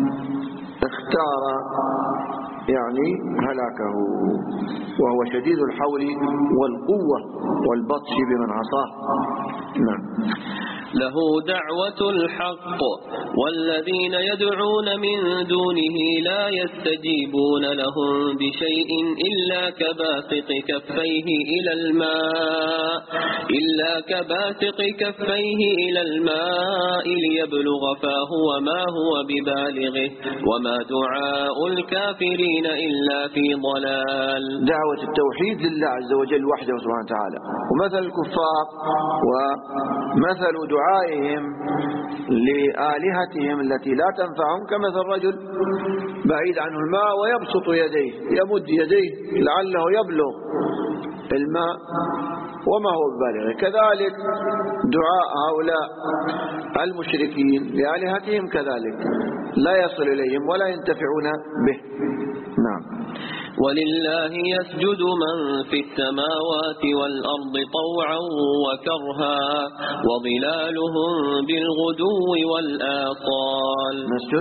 اختار يعني هلاكه، وهو شديد الحول والقوة والبطش بمن عصاه. نعم. له دعوة الحق والذين يدعون من دونه لا يستجيبون لهم بشيء إلا كباسط كفيه إلى الماء إلا كباسط كفيه إلى الماء ليبلغ فاه وما هو ببالغه وما دعاء الكافرين إلا في ضلال. دعوة التوحيد لله عز وجل وحده سبحانه وتعالى. ومثل الكفار ومثل دعائهم لآلهتهم التي لا تنفعهم كمثل رجل بعيد عنه الماء ويبسط يديه، يمد يديه لعله يبلغ الماء وما هو ببالغه. كذلك دعاء هؤلاء المشركين لآلهتهم كذلك لا يصل إليهم ولا ينتفعون به. نعم. ولله يسجد من في السماوات والأرض طوعا وكرها وظلالهم بالغدو والآصال. نسجد.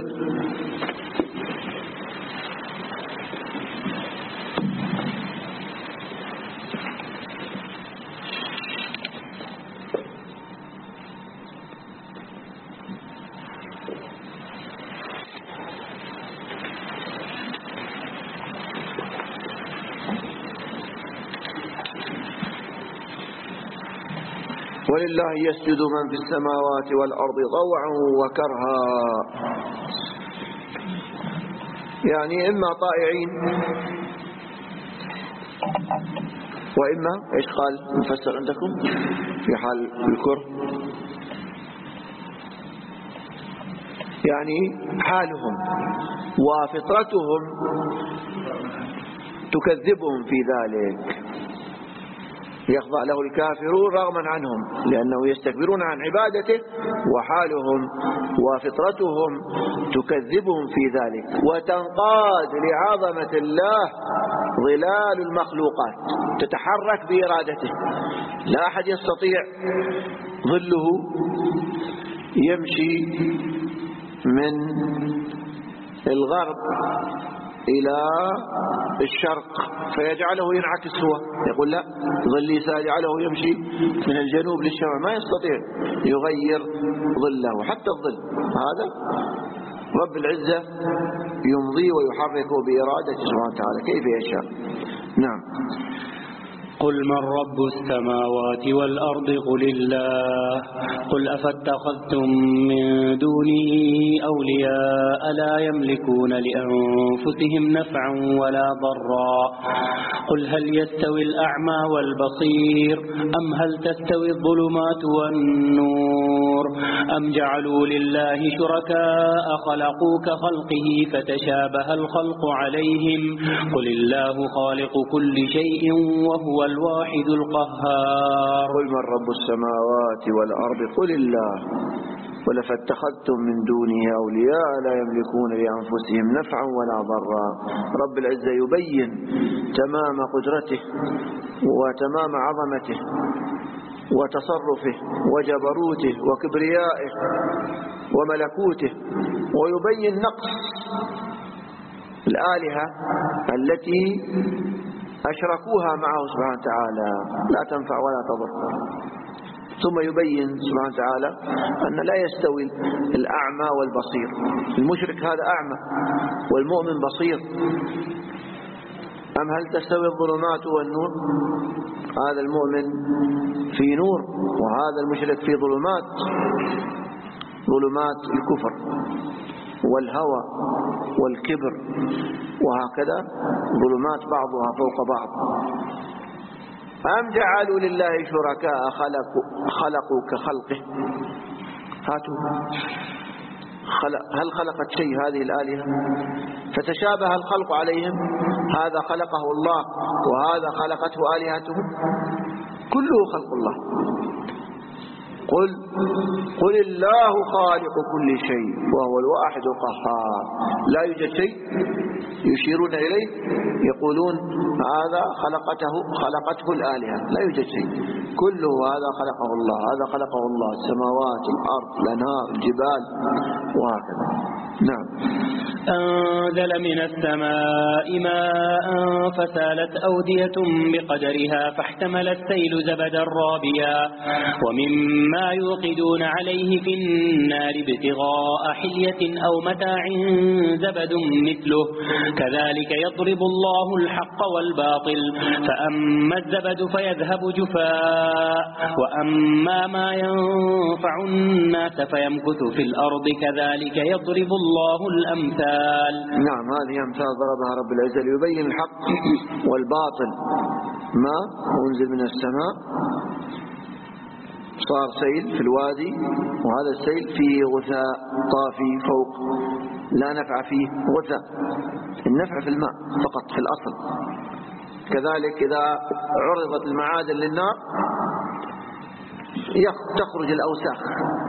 ولله يسجد من في السماوات والأرض طوعا وكرها، يعني إما طائعين وإما إيش قال مفسر عندكم في حال الكره، يعني حالهم وفطرتهم تكذبهم في ذلك، يخضع له الكافرون رغما عنهم لأنه يستكبرون عن عبادته، وحالهم وفطرتهم تكذبهم في ذلك، وتنقاد لعظمة الله ظلال المخلوقات تتحرك بإرادته، لا أحد يستطيع ظله يمشي من الغرب إلى الشرق فيجعله ينعكس هو، يقول لا ظلي سيجعله يمشي من الجنوب للشمال، ما يستطيع يغير ظله حتى الظل، هذا رب العزة يمضي ويحرك بإرادته سبحانه وتعالى كيف يشاء. نعم. قل من رب السماوات والأرض قل الله قل أفاتخذتم من دونه أولياء لا يملكون لأنفسهم نفعا ولا ضرا قل هل يستوي الأعمى والبصير أم هل تستوي الظلمات والنور أم جعلوا لله شركاء خلقوا كخلقه فتشابه الخلق عليهم قل الله خالق كل شيء وهو الواحد القهار. قل من رب السماوات والأرض قل الله قل فاتخذتم من دونه أولياء لا يملكون لأنفسهم نفعا ولا ضرا. رب العزة يبين تمام قدرته وتمام عظمته وتصرفه وجبروته وكبريائه وملكوته، ويبين نقص الآلهة التي أشركوها معه سبحانه وتعالى لا تنفع ولا تضر. ثم يبين سبحانه وتعالى أن لا يستوي الأعمى والبصير، المشرك هذا أعمى والمؤمن بصير. أم هل تستوي الظلمات والنور؟ هذا المؤمن في نور وهذا المشرك في ظلمات، ظلمات الكفر والهوى والكبر، وهكذا ظلمات بعضها فوق بعض. أم جعلوا لله شركاء خلقوا, خلقوا كخلقه؟ هاتوا خلق هل خلقت شيء هذه الآلهة فتشابه الخلق عليهم؟ هذا خلقه الله وهذا خلقته آلهتهم، كله خلق الله. قل قل الله خالق كل شيء وهو الواحد القهار. لا يوجد شيء يشيرون إليه يقولون هذا خلقته خلقته الآلهة، لا يوجد شيء، كله هذا خلقه الله، هذا خلقه الله، السماوات الأرض الأنهار الجبال وهكذا. نعم. أنزل من السماء ماء فسالت أودية بقدرها فاحتمل السيل زبدا رابيا ومما يوقدون عليه في النار ابتغاء حلية أو متاع زبد مثله كذلك يضرب الله الحق والباطل فأما الزبد فيذهب جفاء وأما ما ينفع الناس فيمكث في الأرض كذلك يضرب الله الأمثال. نعم، هذه أمثال ضربها رب العزة ليبين الحق والباطل. ما أنزل من السماء صار سيل في الوادي، وهذا السيل فيه غثاء طافي فوق لا نفع فيه غثاء، النفع في الماء فقط في الأصل. كذلك إذا عرضت المعادن للنار تخرج الأوساخ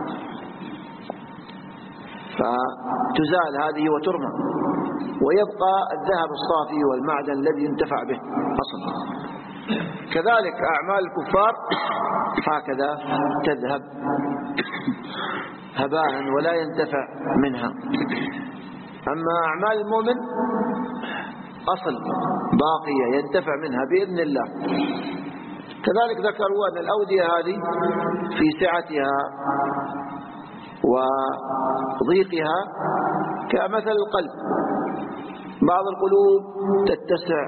فتزال هذه وترمى، ويبقى الذهب الصافي والمعدن الذي ينتفع به أصلا. كذلك أعمال الكفار هكذا تذهب هباء ولا ينتفع منها. أما أعمال المؤمن أصل باقية ينتفع منها بإذن الله. كذلك ذكروا أن الأودية هذه في سعتها وضيقها كمثل القلب، بعض القلوب تتسع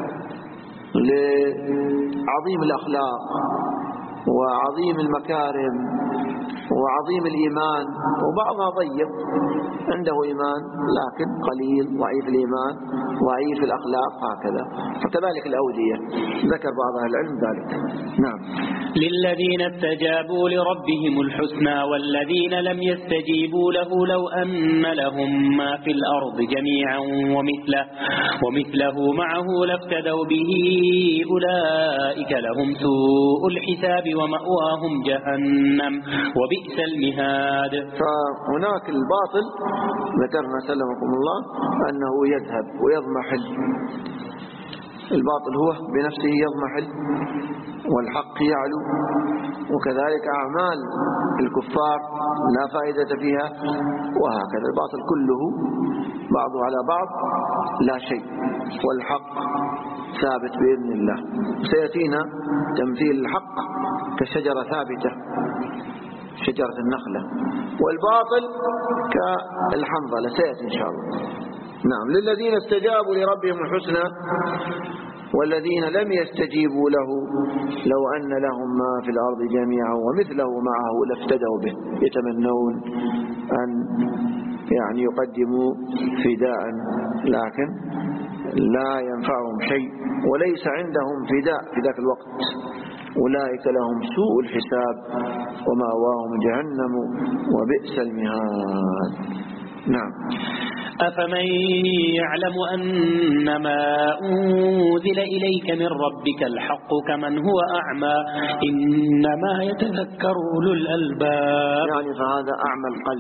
لعظيم الأخلاق وعظيم المكارم وعظيم الإيمان، وبعضها ضيق عنده إيمان لكن قليل، ضعيف الإيمان ضعيف الأخلاق هكذا. فكذلك الأودية ذكر بعض أهل العلم ذلك. نعم. للذين استجابوا لربهم الحسنى والذين لم يستجيبوا له لو أن لهم ما في الأرض جميعا ومثله, ومثله معه لافتدوا به أولئك لهم سوء الحساب ومأواهم جهنم وبئس المهاد. فهناك الباطل ذكرنا سلمكم الله أنه يذهب ويضمحل، الباطل هو بنفسه يضمحل والحق يعلو، وكذلك أعمال الكفار لا فائدة فيها، وهكذا الباطل كله بعضه على بعض لا شيء، والحق ثابت بإذن الله. سيأتينا تمثيل الحق كشجرة ثابتة شجرة النخلة، والباطل كالحنظلة سيأتي إن شاء الله. نعم. للذين استجابوا لربهم الحسنى والذين لم يستجيبوا له لو أن لهم ما في الأرض جميعا ومثله معه لافتدوا به، يتمنون أن يعني يقدموا فداء لكن لا ينفعهم شيء وليس عندهم فداء في ذاك الوقت، أولئك لهم سوء الحساب ومأواهم جهنم وبئس المهاد. نعم. أفمن يعلم أنما أنزل إليك من ربك الحق كمن هو أعمى إنما يتذكر أولو الألباب. يعني فهذا أعمى القلب،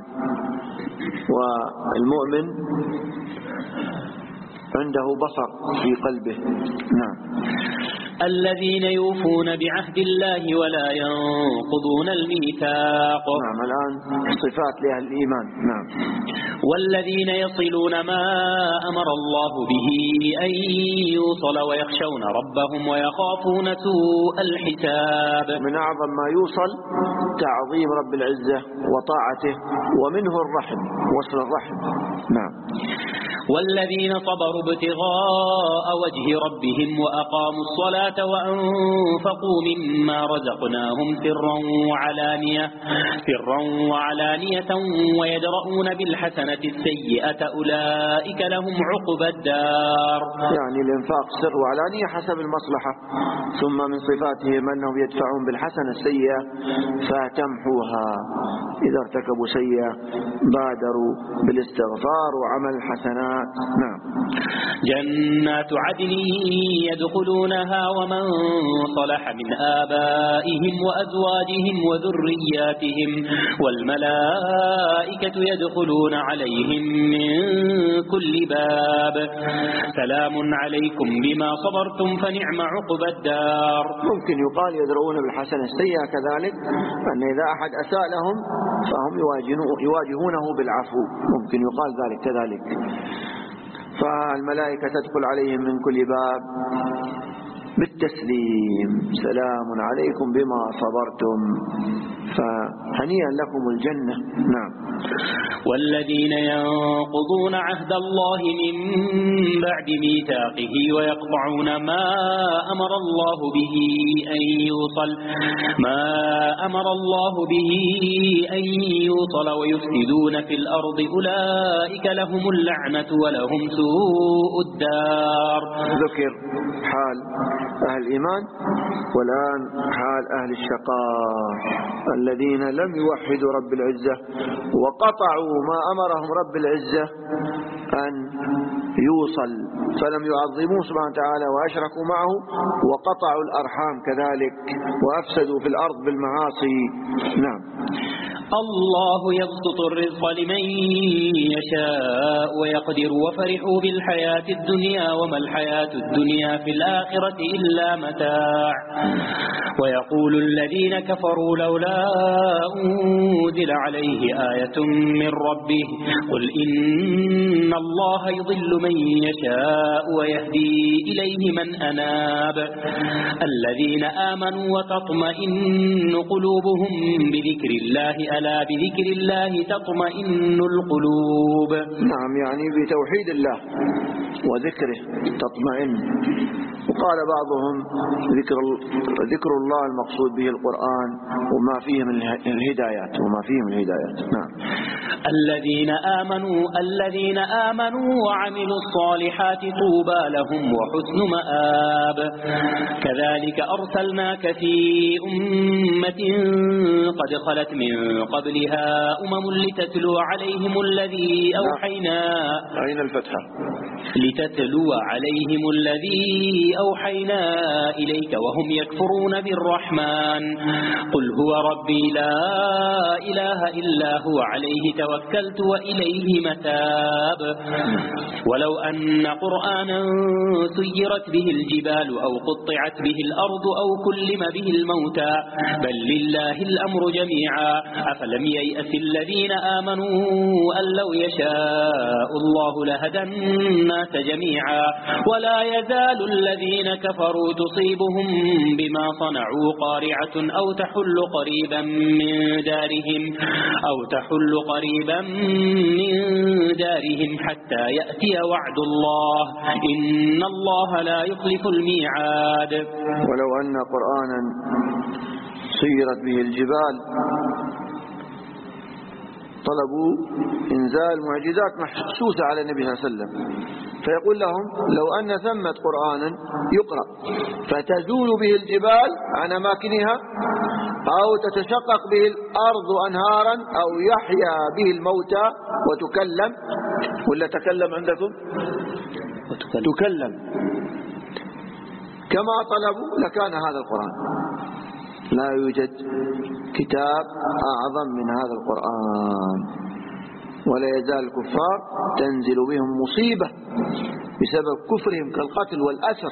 والمؤمن عنده بصر في قلبه. نعم. الذين يوفون بعهد الله ولا ينقضون الميثاق. نعم. الآن صفات لأهل الإيمان. نعم. والذين يصلون ما أمر الله به أن يوصل ويخشون ربهم ويخافون سوء الحساب. من أعظم ما يوصل تعظيم رب العزة وطاعته، ومنه الرحم، وصل الرحم. نعم. والذين صبروا ابتغاء وجه ربهم وأقاموا الصلاة وأنفقوا مما رزقناهم سرا وعلانية سرا وعلانية ويدرؤون بالحسنة السيئة أولئك لهم عقبى الدار. يعني الإنفاق سر وعلانية حسب المصلحة. ثم من صفاتهم أنهم يدفعون بالحسنة السيئة فتمحوها، إذا ارتكبوا سيئة بادروا بالاستغفار وعمل الحسنات جنات. نعم. جنات عدن يدخلونها ومن صلح من آبائهم وأزواجهم وذرياتهم والملائكة يدخلون عليهم من كل باب سلام عليكم بما صبرتم فنعم عقبى الدار. ممكن يقال يدرؤون بالحسنة السيئة كذلك، أن إذا أحد أساء لهم فهم يواجهونه بالعفو، ممكن يقال ذلك كذلك. فالملائكة تدخل عليهم من كل باب بالتسليم، سلام عليكم بما صبرتم فهنيئا لكم الجنة. نعم. والذين ينقضون عهد الله من بعد ميثاقه ويقطعون ما أمر الله به أن يوصل ما أمر الله به أن يوصل ويفسدون في الأرض أولئك لهم اللعنة ولهم سوء الدار. ذكر حال أهل الإيمان والآن حال أهل الشقاء الذين لم يوحدوا رب العزة وقطعوا ما أمرهم رب العزة أن يوصل، فلم يعظموه سبحانه وتعالى وأشركوا معه وقطعوا الأرحام كذلك وأفسدوا في الأرض بالمعاصي. نعم. الله يبسط الرزق لمن يشاء ويقدر وفرحوا بالحياة الدنيا وما الحياة الدنيا في الآخرة إلا متاع. ويقول الذين كفروا لولا أنزل عليه آية من ربه قل إن الله يضل من يشاء ويهدي إليه من أناب الذين آمنوا وتطمئن قلوبهم بذكر الله ألا بذكر الله تطمئن القلوب. نعم، يعني بتوحيد الله وذكره تطمئن. وقال بعضهم ذكر ذكر الله المقصود به القرآن وما فيه من الهدايات وما فيه من الهدايات. نعم. الذين آمنوا الذين آمنوا وعملوا الصالحات طوبى لهم وحسن مآب. كذلك أرسلناك في أمة قد خلت من قبلها أمم لتتلو عليهم الذي أوحينا أين الفتحة لتتلو عليهم الذي أوحينا إليك وهم يكفرون بالرحمن قل هو ربي لا إله إلا هو عليه توكلت وإليه متاب. ولو أن قرآنا سيرت به الجبال أو قطعت به الأرض أو كلم به الموتى بل لله الأمر جميعا أفلم ييأس الذين آمنوا أن لو يشاء الله لهدى الناس جميعا ولا يزال الذين كفروا تصيبهم بما صنعوا قارعة أو تحل قريبا من دارهم أو تحل قريبا من دارهم حتى يأتي وعد الله إن الله لا يخلف الميعاد. ولو أن قرآنا سيرت به الجبال طلبوا إنزال معجزات محسوسة على النبي صلى الله عليه وسلم، فيقول لهم لو أن ثمة قرآنا يقرأ فتزول به الجبال عن أماكنها أو تتشقق به الأرض أنهارا أو يحيا به الموتى وتكلم، ولا تكلم عندكم وتكلم. تكلم كما طلبوا لكان هذا القرآن. لا يوجد كتاب أعظم من هذا القرآن، ولا يزال الكفار تنزل بهم مصيبة بسبب كفرهم كالقتل والأسر،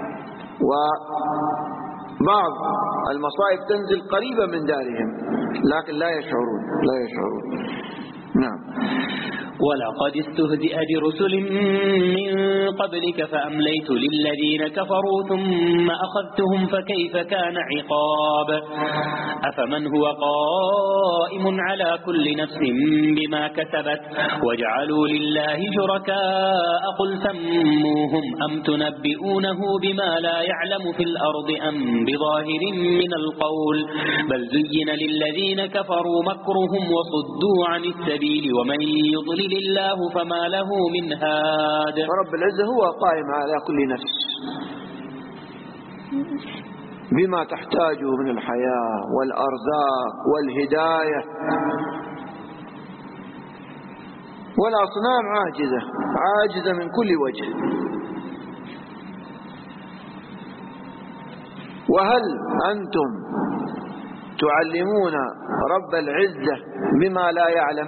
وبعض المصائب تنزل قريبا من دارهم لكن لا يشعرون لا يشعرون. نعم. ولقد استهزئ برسل من قبلك فأمليت للذين كفروا ثم أخذتهم فكيف كان عقاب. أفمن هو قائم على كل نفس بما كسبت وجعلوا لله شركاء قل سموهم أم تنبئونه بما لا يعلم في الأرض أم بظاهر من القول بل زين للذين كفروا مكرهم وصدوا عن السبيل ومن يضلل الله فما له من هاد. رب العزة هو قائم على كل نفس بما تحتاجه من الحياة والأرزاق والهداية. والأصنام عاجزة عاجزة من كل وجه. وهل أنتم تعلمون رب العزة بما لا يعلم؟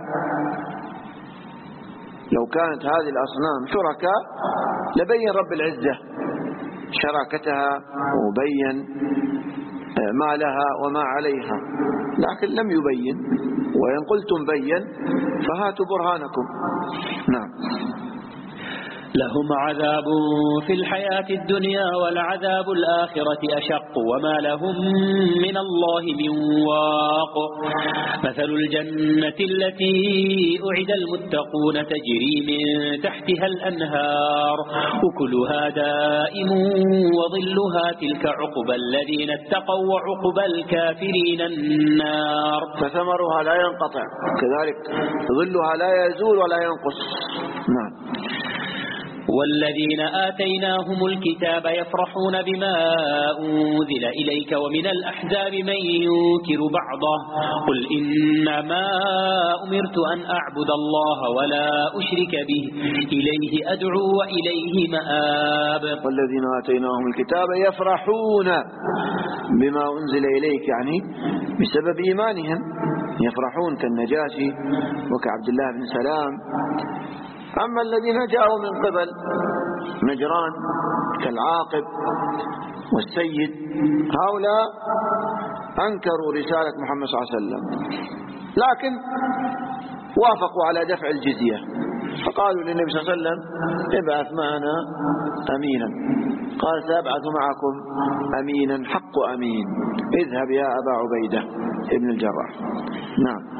لو كانت هذه الأصنام شركاء لبين رب العزة شراكتها وبين ما لها وما عليها، لكن لم يبين. وإن قلتم بين فهاتوا برهانكم. نعم. لهم عذاب في الحياة الدنيا ولعذاب الآخرة أشق وما لهم من الله من واق. مثل الجنة التي أعد المتقون تجري من تحتها الأنهار أكلها دائم وظلها تلك عقبى الذين اتقوا وعقبى الكافرين النار. فثمرها لا ينقطع كذلك ظلها لا يزول ولا ينقص. نعم. والذين آتيناهم الكتاب يفرحون بما أنزل إليك ومن الأحزاب من ينكر بعضه قل إنما أمرت أن أعبد الله ولا أشرك به إليه أدعو وإليه مآب. والذين آتيناهم الكتاب يفرحون بما أنزل إليك، يعني بسبب إيمانهم يفرحون كالنجاشي وكعبد الله بن سلام. أما الذين جاءوا من قبل نجران كالعاقب والسيد هؤلاء أنكروا رسالة محمد صلى الله عليه وسلم، لكن وافقوا على دفع الجزية، فقالوا للنبي صلى الله عليه وسلم ابعث معنا أمينا. قال سأبعث معكم أمينا حق أمين، اذهب يا أبا عبيدة ابن الجراح. نعم.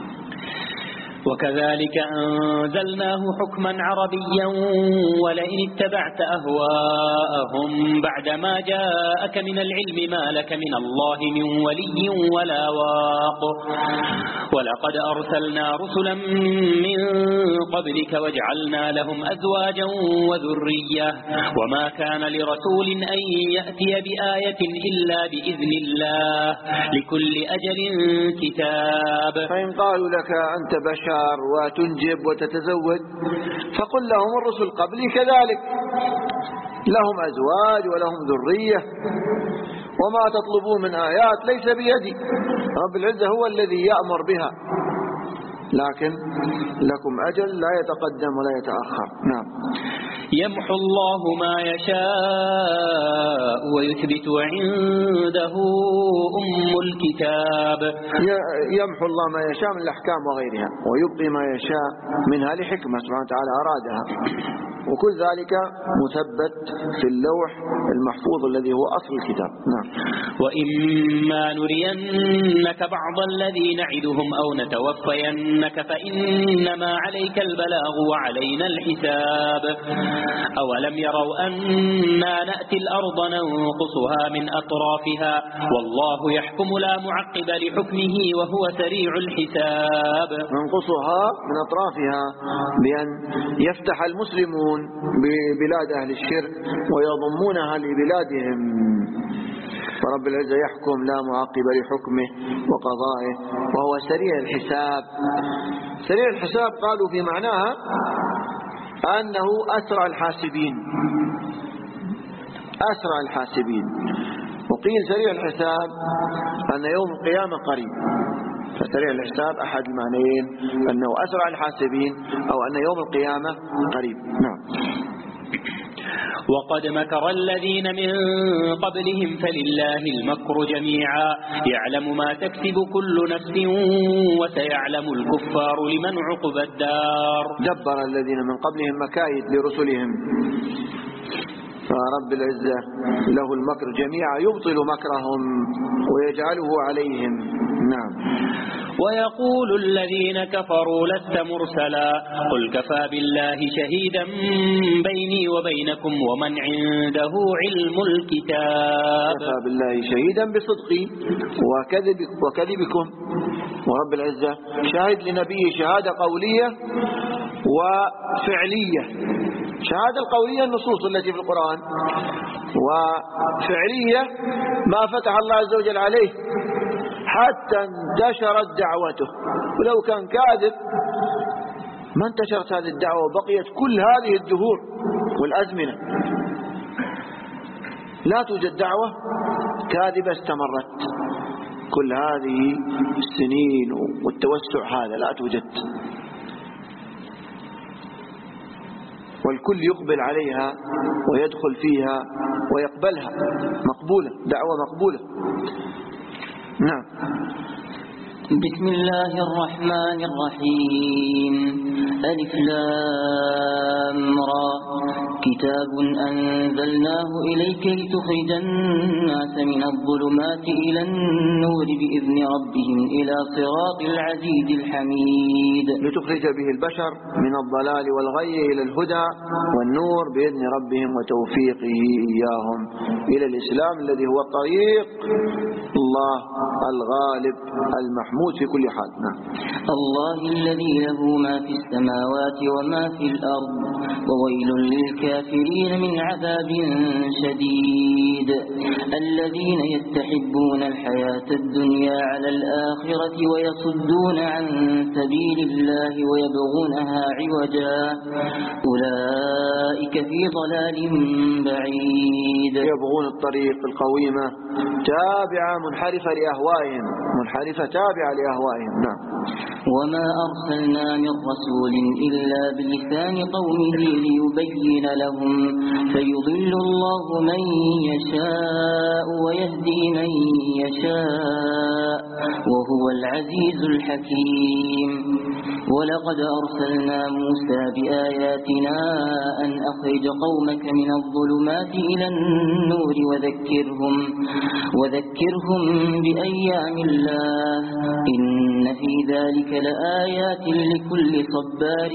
وكذلك أنزلناه حكما عربيا ولئن اتبعت أهواءهم بعدما جاءك من العلم ما لك من الله من ولي ولا واق. ولقد أرسلنا رسلا من قبلك وجعلنا لهم أزواجا وذرية وما كان لرسول أن يأتي بآية إلا بإذن الله لكل أجل كتاب. فإن قالوا لك أنت بشر وتنجب وتتزوج فقل لهم الرسل قبلي كذلك لهم أزواج ولهم ذرية وما تطلبون من آيات ليس بيدي، رب العزة هو الذي يأمر بها، لكن لكم أجل لا يتقدم ولا يتأخر. نعم. يمحو الله ما يشاء ويثبت وعنده أم الكتاب. يمحو الله ما يشاء من الأحكام وغيرها ويبقي ما يشاء منها لحكمة سبحانه وتعالى أرادها، وكل ذلك مثبت في اللوح المحفوظ الذي هو أصل الكتاب. نعم. وإما نرينك بعض الذي نعدهم أو نتوفينك فإنما عليك البلاغ وعلينا الحساب. أولم يروا أنا نأتي الأرض ننقصها من أطرافها والله يحكم لا معقب لحكمه وهو سريع الحساب. ننقصها من أطرافها بأن يفتح المسلمون ببلاد أهل الشرك ويضمونها لبلادهم، فرب العزة يحكم لا معقب لحكمه وقضائه وهو سريع الحساب. سريع الحساب قالوا في معناها أنه أسرع الحاسبين، أسرع الحاسبين. وقيل سريع الحساب أن يوم القيامة قريب، فسريع الحساب أحد المعنيين أنه أسرع الحاسبين أو أن يوم القيامة قريب. نعم. وقد مكر الذين من قبلهم فلله المكر جميعا يعلم ما تكسب كل نفس وسيعلم الكفار لمن عقبى الدار. دبر الذين من قبلهم مكايد لرسلهم، فرب العزة له المكر جميعا يبطل مكرهم ويجعله عليهم. نعم. ويقول الذين كفروا لست مرسلا قل كفى بالله شهيدا بيني وبينكم ومن عنده علم الكتاب. كفى بالله شهيدا بصدقي وكذب وكذبكم، ورب العزة شاهد لنبيه شهادة قولية وفعلية. شهادة القولية النصوص التي في القرآن، وفعلية ما فتح الله عز وجل عليه حتى انتشرت دعوته، ولو كان كاذب ما انتشرت هذه الدعوة وبقيت كل هذه الدهور والأزمنة لا توجد دعوة كاذبة استمرت كل هذه السنين والتوسع هذا لا توجد، والكل يقبل عليها ويدخل فيها ويقبلها، مقبولة، دعوة مقبولة. نعم. بسم الله الرحمن الرحيم. ألف لام را. كتاب أنزلناه إليك لتخرج الناس من الظلمات إلى النور بإذن ربهم إلى صراط العزيز الحميد. لتخرج به البشر من الضلال والغي إلى الهدى والنور بإذن ربهم وتوفيقه إياهم إلى الإسلام الذي هو طريق الله الغالب المحمود في كل حال. نعم. الله الذي له ما في السماوات وما في الأرض وويل للكافرين من عذاب شديد. الذين يستحبون الحياة الدنيا على الآخرة ويصدون عن سبيل الله ويبغونها عوجا أولئك في ضلال بعيد. يبغون الطريق القويمة تابعة منحرفة لأهوائهم، منحرفة تابعة لأهوائهم. نعم. وما أرسلنا من رسول إلا بلسان قومه ليبين لهم فيضل الله من يشاء ويهدي من يشاء وهو العزيز الحكيم. ولقد أرسلنا موسى بآياتنا أن أخرج قومك من الظلمات إلى النور وذكرهم وذكرهم بأيام الله إن في ذلك لآيات لكل صبار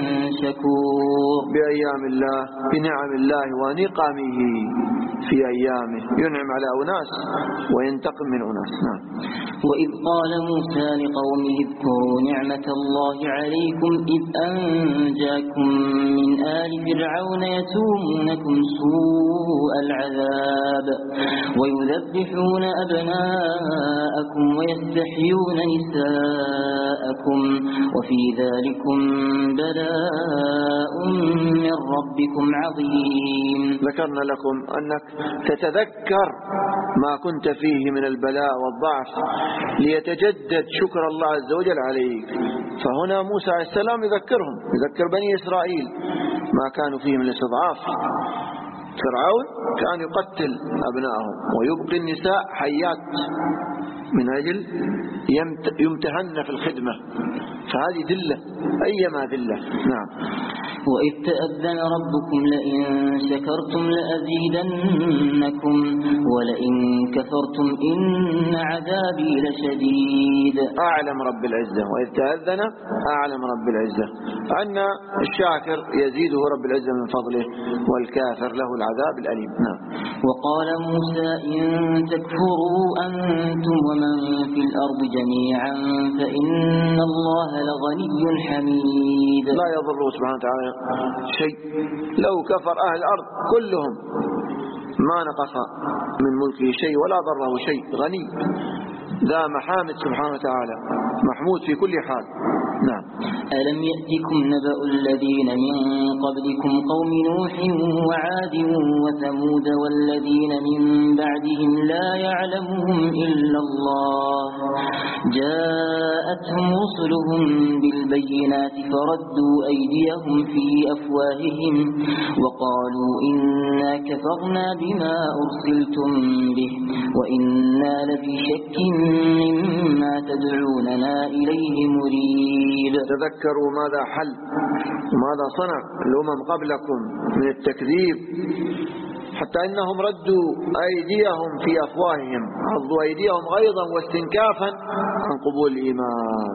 شكور. بأيام الله بنعم الله ونقمه في أيامه، ينعم على أناس وينتقم من أناس. نعم. وإذ قال موسى لقومه اذكروا نعمة الله عليكم إذ أنجاكم من آل فرعون يسومونكم سوء العذاب ويذبحون أبناءكم ويستحيون نساءكم وفي ذلكم بلاء من ربكم عظيم. ذكرنا لكم أنك تتذكر ما كنت فيه من البلاء والضعف ليتجدد شكر الله عز وجل عليك. فهنا موسى عليه السلام يذكرهم، يذكر بني إسرائيل ما كانوا فيه من الاستضعاف. فرعون كان يقتل أبنائهم ويبقي النساء حيات من أجل يمتهن في الخدمة، فهذه ذلة أيما ذلة. نعم. وإذ تأذن ربكم لئن شكرتم لأزيدنكم ولئن كفرتم إن عذابي لشديد. أعلم رب العزة. وإذ تأذن أعلم رب العزة أن الشاكر يزيده رب العزة من فضله والكافر له العذاب الأليم. نعم. وقال موسى إن تكفروا أنتم ومن في الأرض جميعا فإن الله لغني حميد. لا يضر سبحانه وتعالى شيء، لو كفر أهل الأرض كلهم ما نقص من ملكه شيء ولا ضره شيء، غني ذا محامد سبحانه وتعالى، محمود في كل حال. نعم. ألم يأتكم نبأ الذين من قبلكم قوم نوح وعاد وثمود والذين من بعدهم لا يعلمهم إلا الله جاءتهم رسلهم بالبينات فردوا أيديهم في أفواههم وقالوا إنا كفرنا بما أرسلتم به وإنا لفي شك مما تدعوننا إليه مريب. تذكروا ماذا حل وماذا صنع الأمم قبلكم من التكذيب حتى إنهم ردوا أيديهم في أفواههم، عضوا أيديهم غيظا واستنكافا عن قبول الإيمان،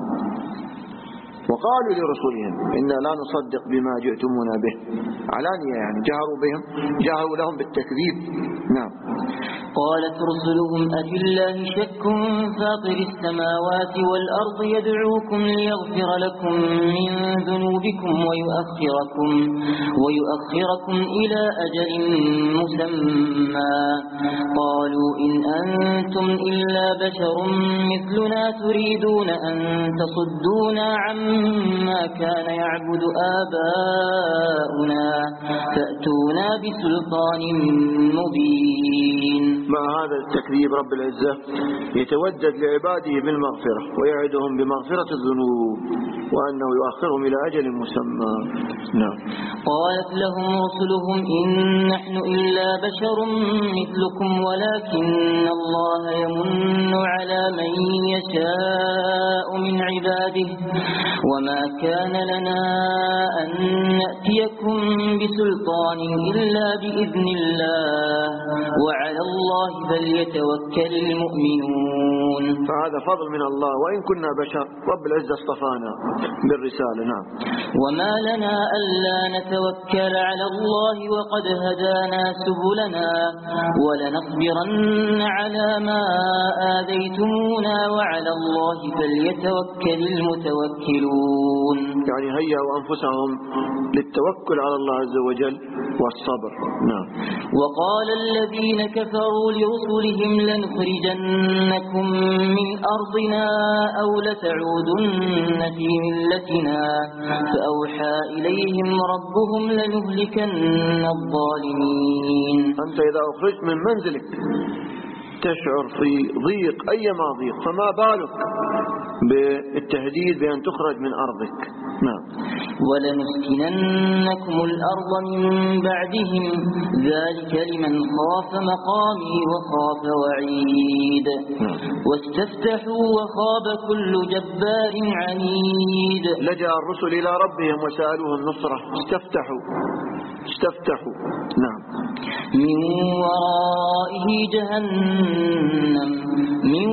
وقالوا لرسلهم إنا لا نصدق بما جئتمونا به، علانية يعني جهروا بهم، جهروا لهم بالتكذيب. نعم. قالت رسلهم أفي الله شك فاطر السماوات والأرض يدعوكم ليغفر لكم من ذنوبكم ويؤخركم, ويؤخركم إلى أجل مسمى قالوا إن أنتم إلا بشر مثلنا تريدون أن تصدونا عما كان يعبد آباؤنا فأتونا بسلطان مبين. مع هذا التكذيب رب العزة يتودد لعباده بالمغفرة ويعدهم بمغفرة الذنوب وأنه يؤخرهم إلى أجل مسمى. نعم. قالت لهم رسلهم إن نحن إلا بشر مثلكم ولكن الله يمن على من يشاء من عباده وما كان لنا أن نأتيكم بسلطان إلا بإذن الله وعلى الله فليتوكل المؤمنون. فهذا فضل من الله وإن كنا بشر رب العزة اصطفانا بالرسالة. نعم. وما لنا ألا نتوكل على الله وقد هدانا سبلنا ولنصبرن على ما آذيتمونا وعلى الله فليتوكل المتوكلون. يعني هيئوا أنفسهم للتوكل على الله عز وجل والصبر. نعم. وقال الذين كفروا لرسلهم لنخرجنكم من أرضنا أو لتعودن في ملتنا فأوحى إليهم ربهم لنهلكن الظالمين. أنت إذا أخرجت من منزلك تشعر في ضيق أيما ضيق فما بالك بالتهديد بأن تخرج من أرضك. نعم. ولنسكننكم الأرض من بعدهم ذلك لمن خاف مقامي وخاف وعيد. نعم. واستفتحوا وخاب كل جبار عنيد. لجأ الرسل إلى ربهم وسألوه النصرة استفتحوا استفتحوا. نعم. من ورائه جهنم من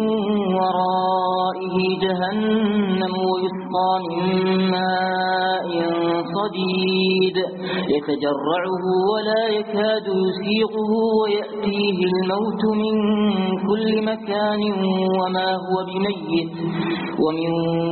ورائه جهنم ويسقى من ماء صديد يتجرعه ولا يكاد يسيغه ويأتيه الموت من كل مكان وما هو بميت ومن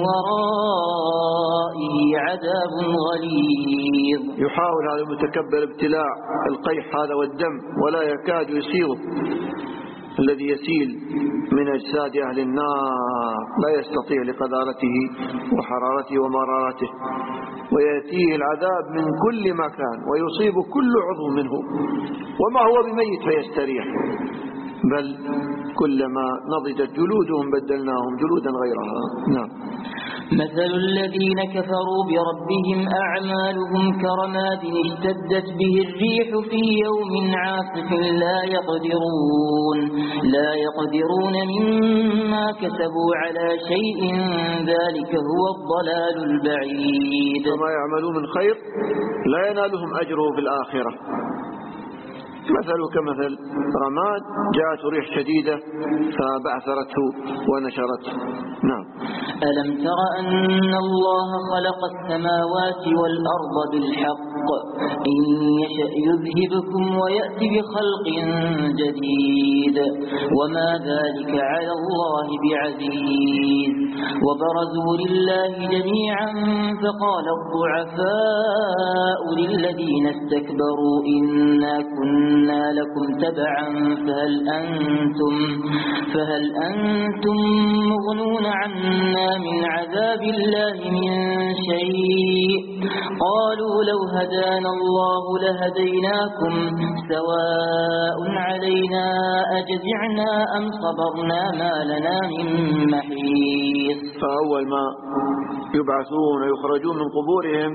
ورائه عذاب غليظ. يحاول هذا المتكبر ابتلاع القيح هذا والدم ولا يكاد يسيغه الذي يسيل من أجساد أهل النار لا يستطيع لقذارته وحرارته ومرارته ويأتيه العذاب من كل مكان ويصيب كل عضو منه وما هو بميت فيستريح بل كلما نضجت جلودهم بدلناهم جلودا غيرها. نعم. مثل الذين كفروا بربهم أعمالهم كرماد اشتدت به الريح في يوم عاصف لا يقدرون لا يقدرون مما كسبوا على شيء ذلك هو الضلال البعيد. وما يعملون من خير لا ينالهم أجره في الآخرة. مثل كمثل رماد جاءت ريح شديدة فبعثرته ونشرته. نعم. ألم تر أن الله خلق السماوات والأرض بالحق إن يشأ يذهبكم ويأتي بخلق جديد وما ذلك على الله بعزيز. وبرزوا لله جميعا فقال الضعفاء للذين استكبروا إنا كنا لكم تبعا فهل أنتم, فهل أنتم مغنون عنا من عذاب الله من شيء قالوا لو هدانا الله لهديناكم سواء علينا أجزعنا أم صبرنا ما لنا من محيص. فأول ما يبعثون ويخرجون من قبورهم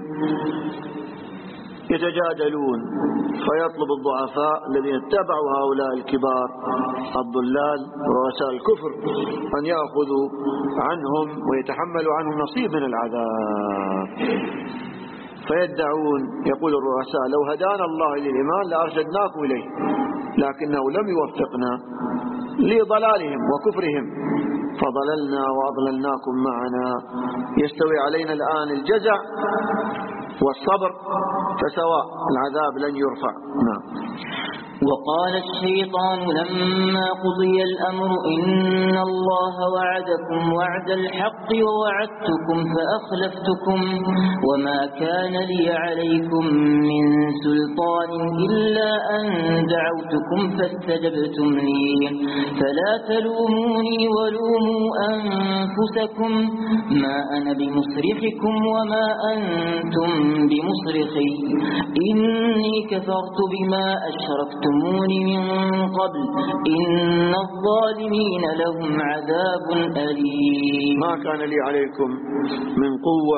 يتجادلون فيطلب الضعفاء الذين اتبعوا هؤلاء الكبار الضلال ورؤساء الكفر أن يأخذوا عنهم ويتحملوا عنهم نصيب من العذاب فيدعون يقول الرؤساء لو هدانا الله للإيمان لأرشدناكم إليه لكنه لم يوفقنا لضلالهم وكفرهم فضللنا وأضللناكم معنا يستوي علينا الآن الجزع والصبر فسواء العذاب لن يرفع. نعم. وقال الشيطان لما قضي الأمر إن الله وعدكم وعد الحق ووعدتكم فأخلفتكم وما كان لي عليكم من سلطان إلا أن دعوتكم فاستجبتم لي فلا تلوموني ولوموا أنفسكم ما أنا بمصرخكم وما أنتم بمصرخي إني كفرت بما أشركتم من قبل إن الظالمين لهم عذاب أليم. ما كان لي عليكم من قوة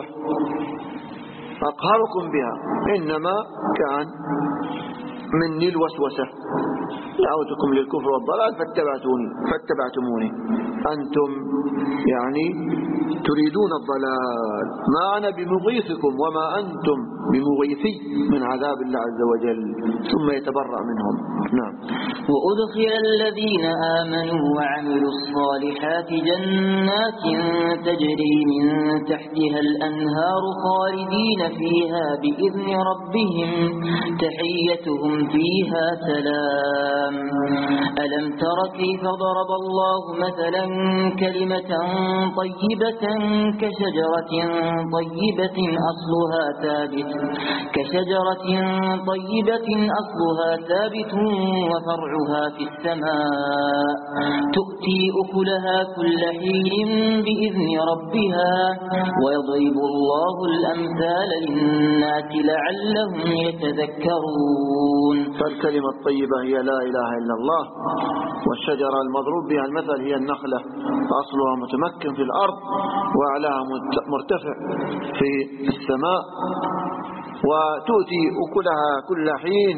أقهركم بها إنما كان مني الوسوسة دعوتكم للكفر والضلال فاتبعتوني فاتبعتموني أنتم يعني تريدون الضلال ما أنا بمغيثكم وما أنتم بمغيثي من عذاب الله عز وجل ثم يتبرأ منهم. نعم. وأدخل الذين آمنوا وعملوا الصالحات جنات تجري من تحتها الأنهار خالدين فيها بإذن ربهم تحيتهم فيها سلام. ألم تر كيف ضرب الله مثلا كلمة طيبة كشجرة طيبة أصلها ثابت كشجرة طيبة أصلها ثابت وفرعها في السماء تؤتي أكلها كل حين بإذن ربها ويضرب الله الأمثال للناس لعلهم يتذكرون. فالكلمة الطيبة هي لا إله إلا الله والشجرة المضروب بها المثل هي النخلة أصلها متمكن في الأرض وأعلاها مرتفع في السماء وتؤتي أكلها كل حين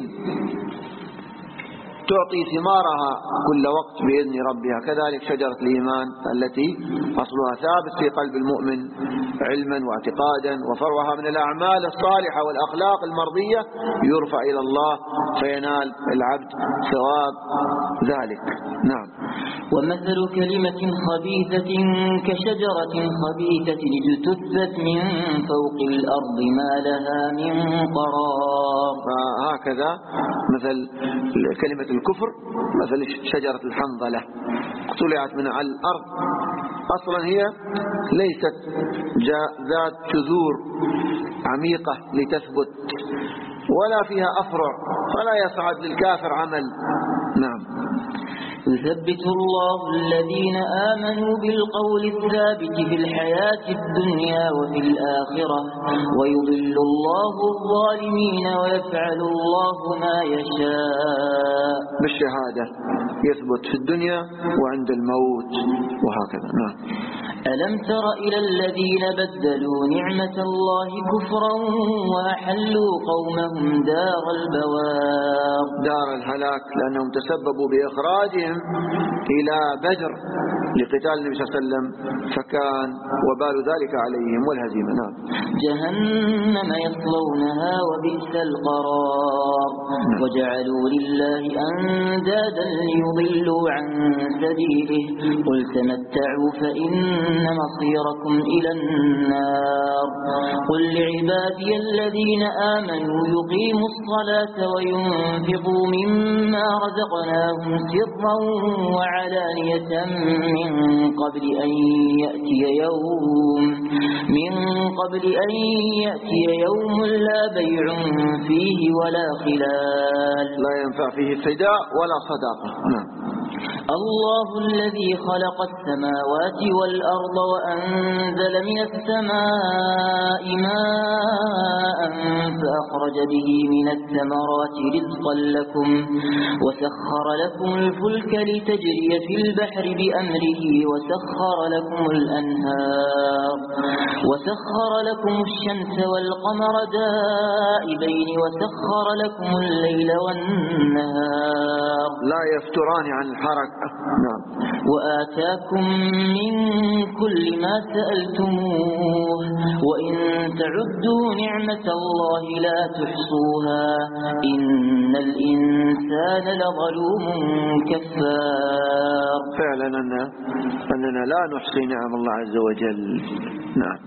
تعطي ثمارها كل وقت بإذن ربها. كذلك شجرة الإيمان التي أصلها ثابت في قلب المؤمن علما واعتقادا وفرعها من الأعمال الصالحة والأخلاق المرضية يرفع إلى الله فينال العبد ثواب ذلك. نعم. ومثل كلمة خبيثة كشجرة خبيثة اجتثت من فوق الأرض ما لها من قرار. هكذا مثل كلمة الكفر مثل شجرة الحنظلة طلعت من على الأرض أصلا هي ليست ذات جذور عميقة لتثبت ولا فيها أفرع فلا يصعد للكافر عمل. نعم. يثبت الله الذين آمنوا بالقول الثابت في الحياة الدنيا وفي الآخرة ويضل الله الظالمين ويفعل الله ما يشاء. بالشهادة يثبت في الدنيا وعند الموت وهكذا. نعم. ألم تر إلى الذين بدلوا نعمة الله كفرا وأحلوا قومهم دار البوار. دار الهلاك لأنهم تسببوا بإخراجهم إلى بدر لقتال النبي صلى الله عليه وسلم فكان وبال ذلك عليهم والهزيمة. نعم. جهنم يصلونها وبئس القرار. نعم. وجعلوا لله أندادا ليضلوا عن سبيله قل تمتعوا فإن مصيركم إلى النار قل لعبادي الذين آمنوا يقيموا الصلاة وينفقوا مما رزقناهم سرا وعلانية من قبل أن يأتي يوم من قبل أن يأتي يوم لا بيع فيه ولا خلال لا ينفع فيه فداء ولا صداقة. نعم. الله الذي خلق السماوات والأرض وأنزل من السماء ماء فأخرج به من الثمرات رزقا لكم وسخر لكم الفلك لتجري في البحر بأمره وسخر لكم الأنهار وسخر لكم الشمس والقمر دائبين وسخر لكم الليل والنهار لا يفتران عن الحركة. نعم. وآتاكم من كل ما سألتموه وإن تعدوا نعمة الله لا تحصوها إن الإنسان لظلوم كفار. فعلا أننا, أننا لا نحصي نعم الله عز وجل. نعم.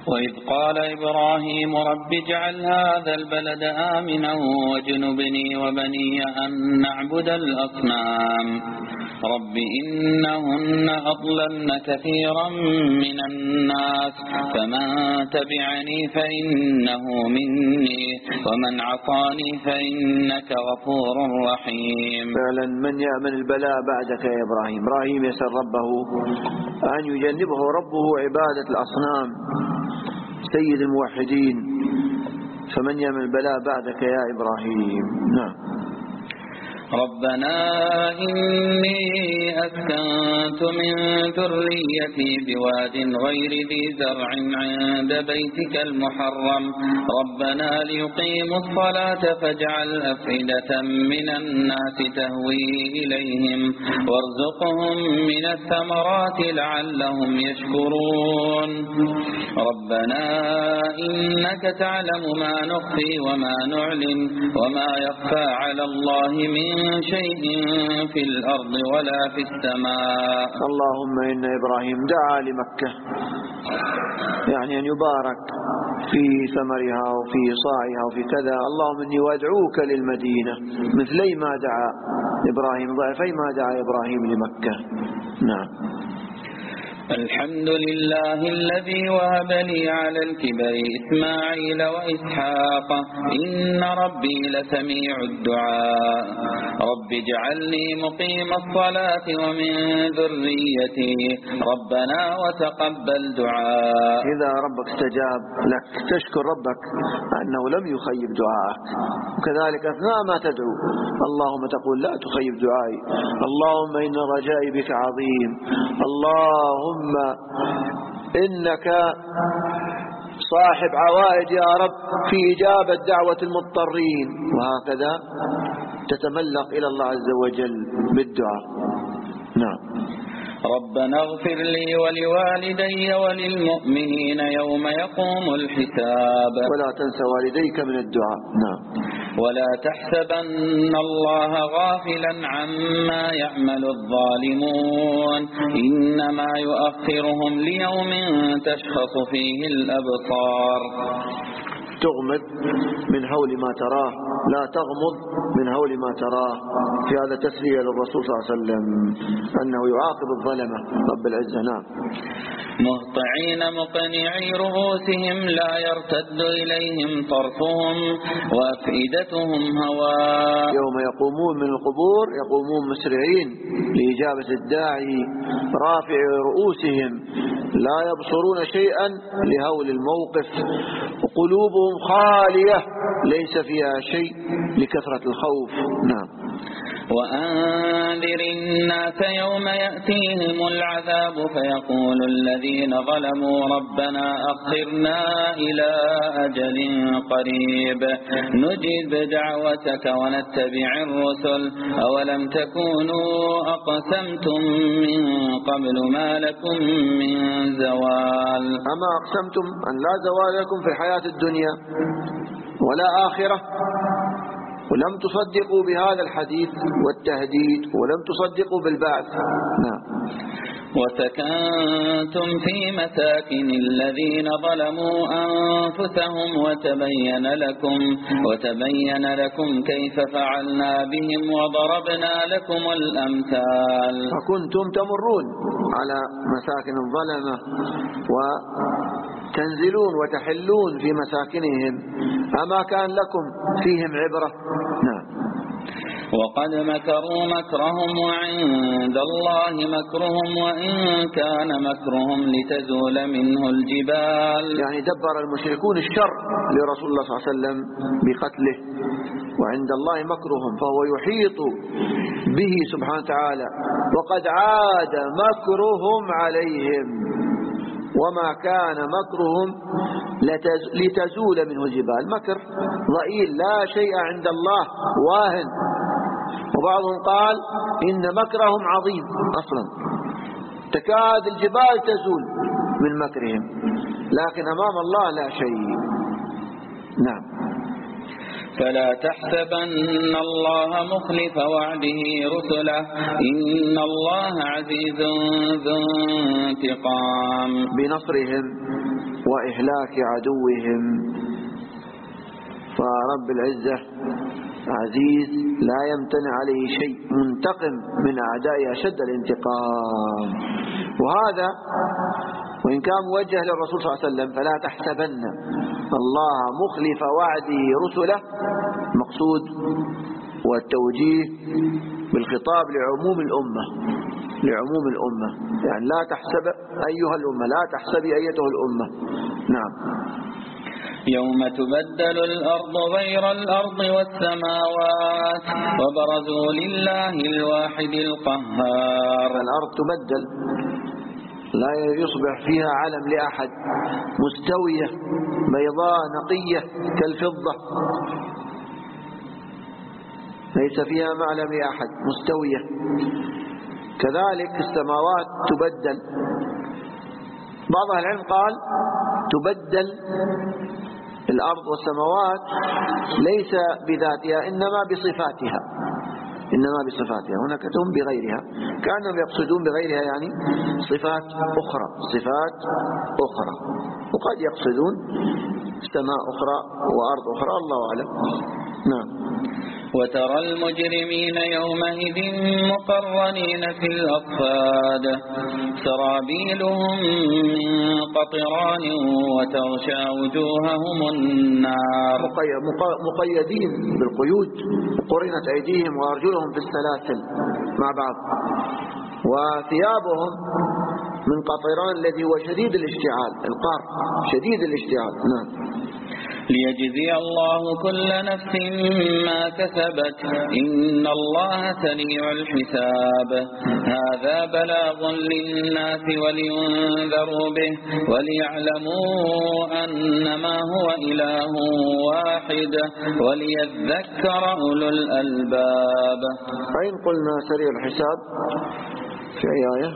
وإذ قال إبراهيم رب اجعل هذا البلد آمنا واجنبني وبني أن نعبد الأصنام رب إنهن أضللن كثيرا من الناس فمن تبعني فإنه مني ومن عصاني فإنك غفور رحيم. فعلا من يأمن البلاء بعدك يا إبراهيم. إبراهيم يسأل ربه أن يجنبه ربه عبادة الأصنام سيد الموحدين، فمن يأمن البلاء بعدك يا إبراهيم. نعم. ربنا إني أسكنت من ذريتي بواد غير ذي زرع عند بيتك المحرم ربنا ليقيموا الصلاة فاجعل أفئدة من الناس تهوي إليهم وارزقهم من الثمرات لعلهم يشكرون ربنا إنك تعلم ما نخفي وما نعلن وما يخفى على الله من شيء في الأرض ولا في السماء. اللهم إن إبراهيم دعا لمكة يعني أن يبارك في ثمرها وفي صاعها وفي كذا. اللهم إني وادعوك للمدينة مثلي ما دعا إبراهيم ضعفي ما دعا إبراهيم لمكة. نعم. الحمد لله الذي وهب لي على الكبر إسماعيل وإسحاق إن ربي لسميع الدعاء رب اجعلني مقيم الصلاة ومن ذريتي ربنا وتقبل دعاء. إذا ربك استجاب لك تشكر ربك أنه لم يخيب دعاءك، وكذلك أثناء ما تدعو اللهم تقول لا تخيب دعائي، اللهم إن رجائي بك عظيم، اللهم إنك صاحب عوائد يا رب في إجابة دعوة المضطرين، وهكذا تتملق إلى الله عز وجل بالدعاء. نعم. ربنا اغفر لي ولوالدي وللمؤمنين يوم يقوم الحساب. ولا تنسى والديك من الدعاء. نعم. ولا تحسبن الله غافلا عما يعمل الظالمون إنما يؤخرهم ليوم تشخص فيه الأبصار. تغمض من هول ما تراه، لا تغمض من هول ما تراه. في هذا تسلية للرسول صلى الله عليه وسلم أنه يعاقب الظلمة رب العزة. نعم. مهطعين مقنعي رؤوسهم لا يرتد إليهم طرفهم وأفئدتهم هواء. يوم يقومون من القبور يقومون مسرعين لإجابة الداعي رافع رؤوسهم لا يبصرون شيئا لهول الموقف، وقلوبهم خالية ليس فيها شيء لكثرة الخوف. نعم. وأنذر الناس يوم يأتيهم العذاب فيقول الذين ظلموا ربنا أخرنا إلى أجل قريب نجيب دعوتك ونتبع الرسل أولم تكونوا أقسمتم من قبل ما لكم من زوال. أما أقسمتم أن لا زوال لكم في الحياة الدنيا ولا آخرة، ولم تصدقوا بهذا الحديث والتهديد ولم تصدقوا بالبعث. نعم. وسكنتم في مساكن الذين ظلموا أنفسهم وتبين لكم وتبين لكم كيف فعلنا بهم وضربنا لكم الأمثال. فكنتم تمرون على مساكن الظلمة وتنزلون وتحلون في مساكنهم، أما كان لكم فيهم عبرة؟ نعم. وقد مكروا مكرهم وعند الله مكرهم وإن كان مكرهم لتزول منه الجبال. يعني دبر المشركون الشر لرسول الله صلى الله عليه وسلم بقتله، وعند الله مكرهم فهو يحيط به سبحانه وتعالى، وقد عاد مكرهم عليهم وما كان مكرهم لتزول منه الجبال. مكر ضئيل لا شيء عند الله واهن، وبعضهم قال إن مكرهم عظيم أصلا تكاد الجبال تزول من مكرهم، لكن أمام الله لا شيء. نعم. فلا تحسبن الله مخلف وعده رسله إن الله عزيز ذو انتقام. بنصرهم وإهلاك عدوهم. فرب العزة عزيز لا يمتنع عليه شيء، منتقم من أعدائه أشد الانتقام. وهذا وإن كان موجه للرسول صلى الله عليه وسلم، فلا تحسبن الله مخلف وعده رسله، مقصود والتوجيه بالخطاب لعموم الأمة، لعموم الأمة، يعني لا تحسب أيها الأمة، لا تحسبي أيتها الأمة. نعم. يوم تبدل الأرض غير الأرض والسماوات وبرزوا لله الواحد القهار. الأرض تبدل، لا يصبح فيها علم لأحد، مستوية بيضاء نقية كالفضة، ليس فيها معلم لأحد، مستوية. كذلك السماوات تبدل. بعض أهل العلم قال تبدل الأرض والسماوات ليس بذاتها إنما بصفاتها، إنما بصفاتها. هنا كتب بغيرها، كأنهم يقصدون بغيرها يعني صفات أخرى، صفات أخرى، وقد يقصدون سماء أخرى وأرض أخرى، الله أعلم. نعم. وترى المجرمين يومئذ مقرنين في الأصفاد سرابيلهم من قطران وتغشى وجوههم النار. مقيدين بالقيود، قرنت أيديهم وأرجلهم في السلاسل مع بعض، وثيابهم من قطران الذي هو شديد الاشتعال، القار شديد الاشتعال. نعم. ليجزي الله كل نفس ما كسبت إن الله سريع الحساب. هذا بلاغ للناس ولينذروا به وليعلموا أنما هو إله واحد وليذكر أولو الألباب. فإن قلنا سريع الحساب في أي آية؟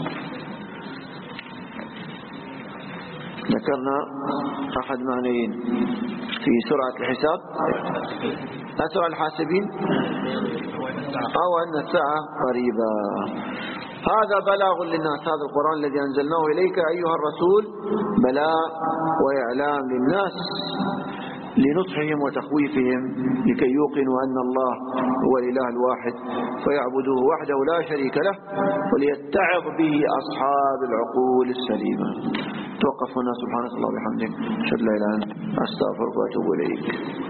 ذكرنا أحد معنيين في سرعة الحساب، أسرع الحاسبين أو أن الساعة قريبة. هذا بلاغ للناس، هذا القرآن الذي أنزلناه إليك أيها الرسول بلاغ وإعلام للناس لنصحهم وتخويفهم لكي يوقنوا أن الله هو الإله الواحد فيعبدوه وحده لا شريك له، وليتعظ به أصحاب العقول السليمة. توقف هنا. سبحانك اللهم وبحمدك، أشهد أن لا إله إلا أنت، أستغفرك وأتوب إليك.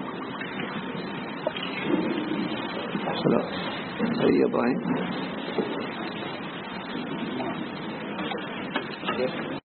سلام. أي إبراهيم.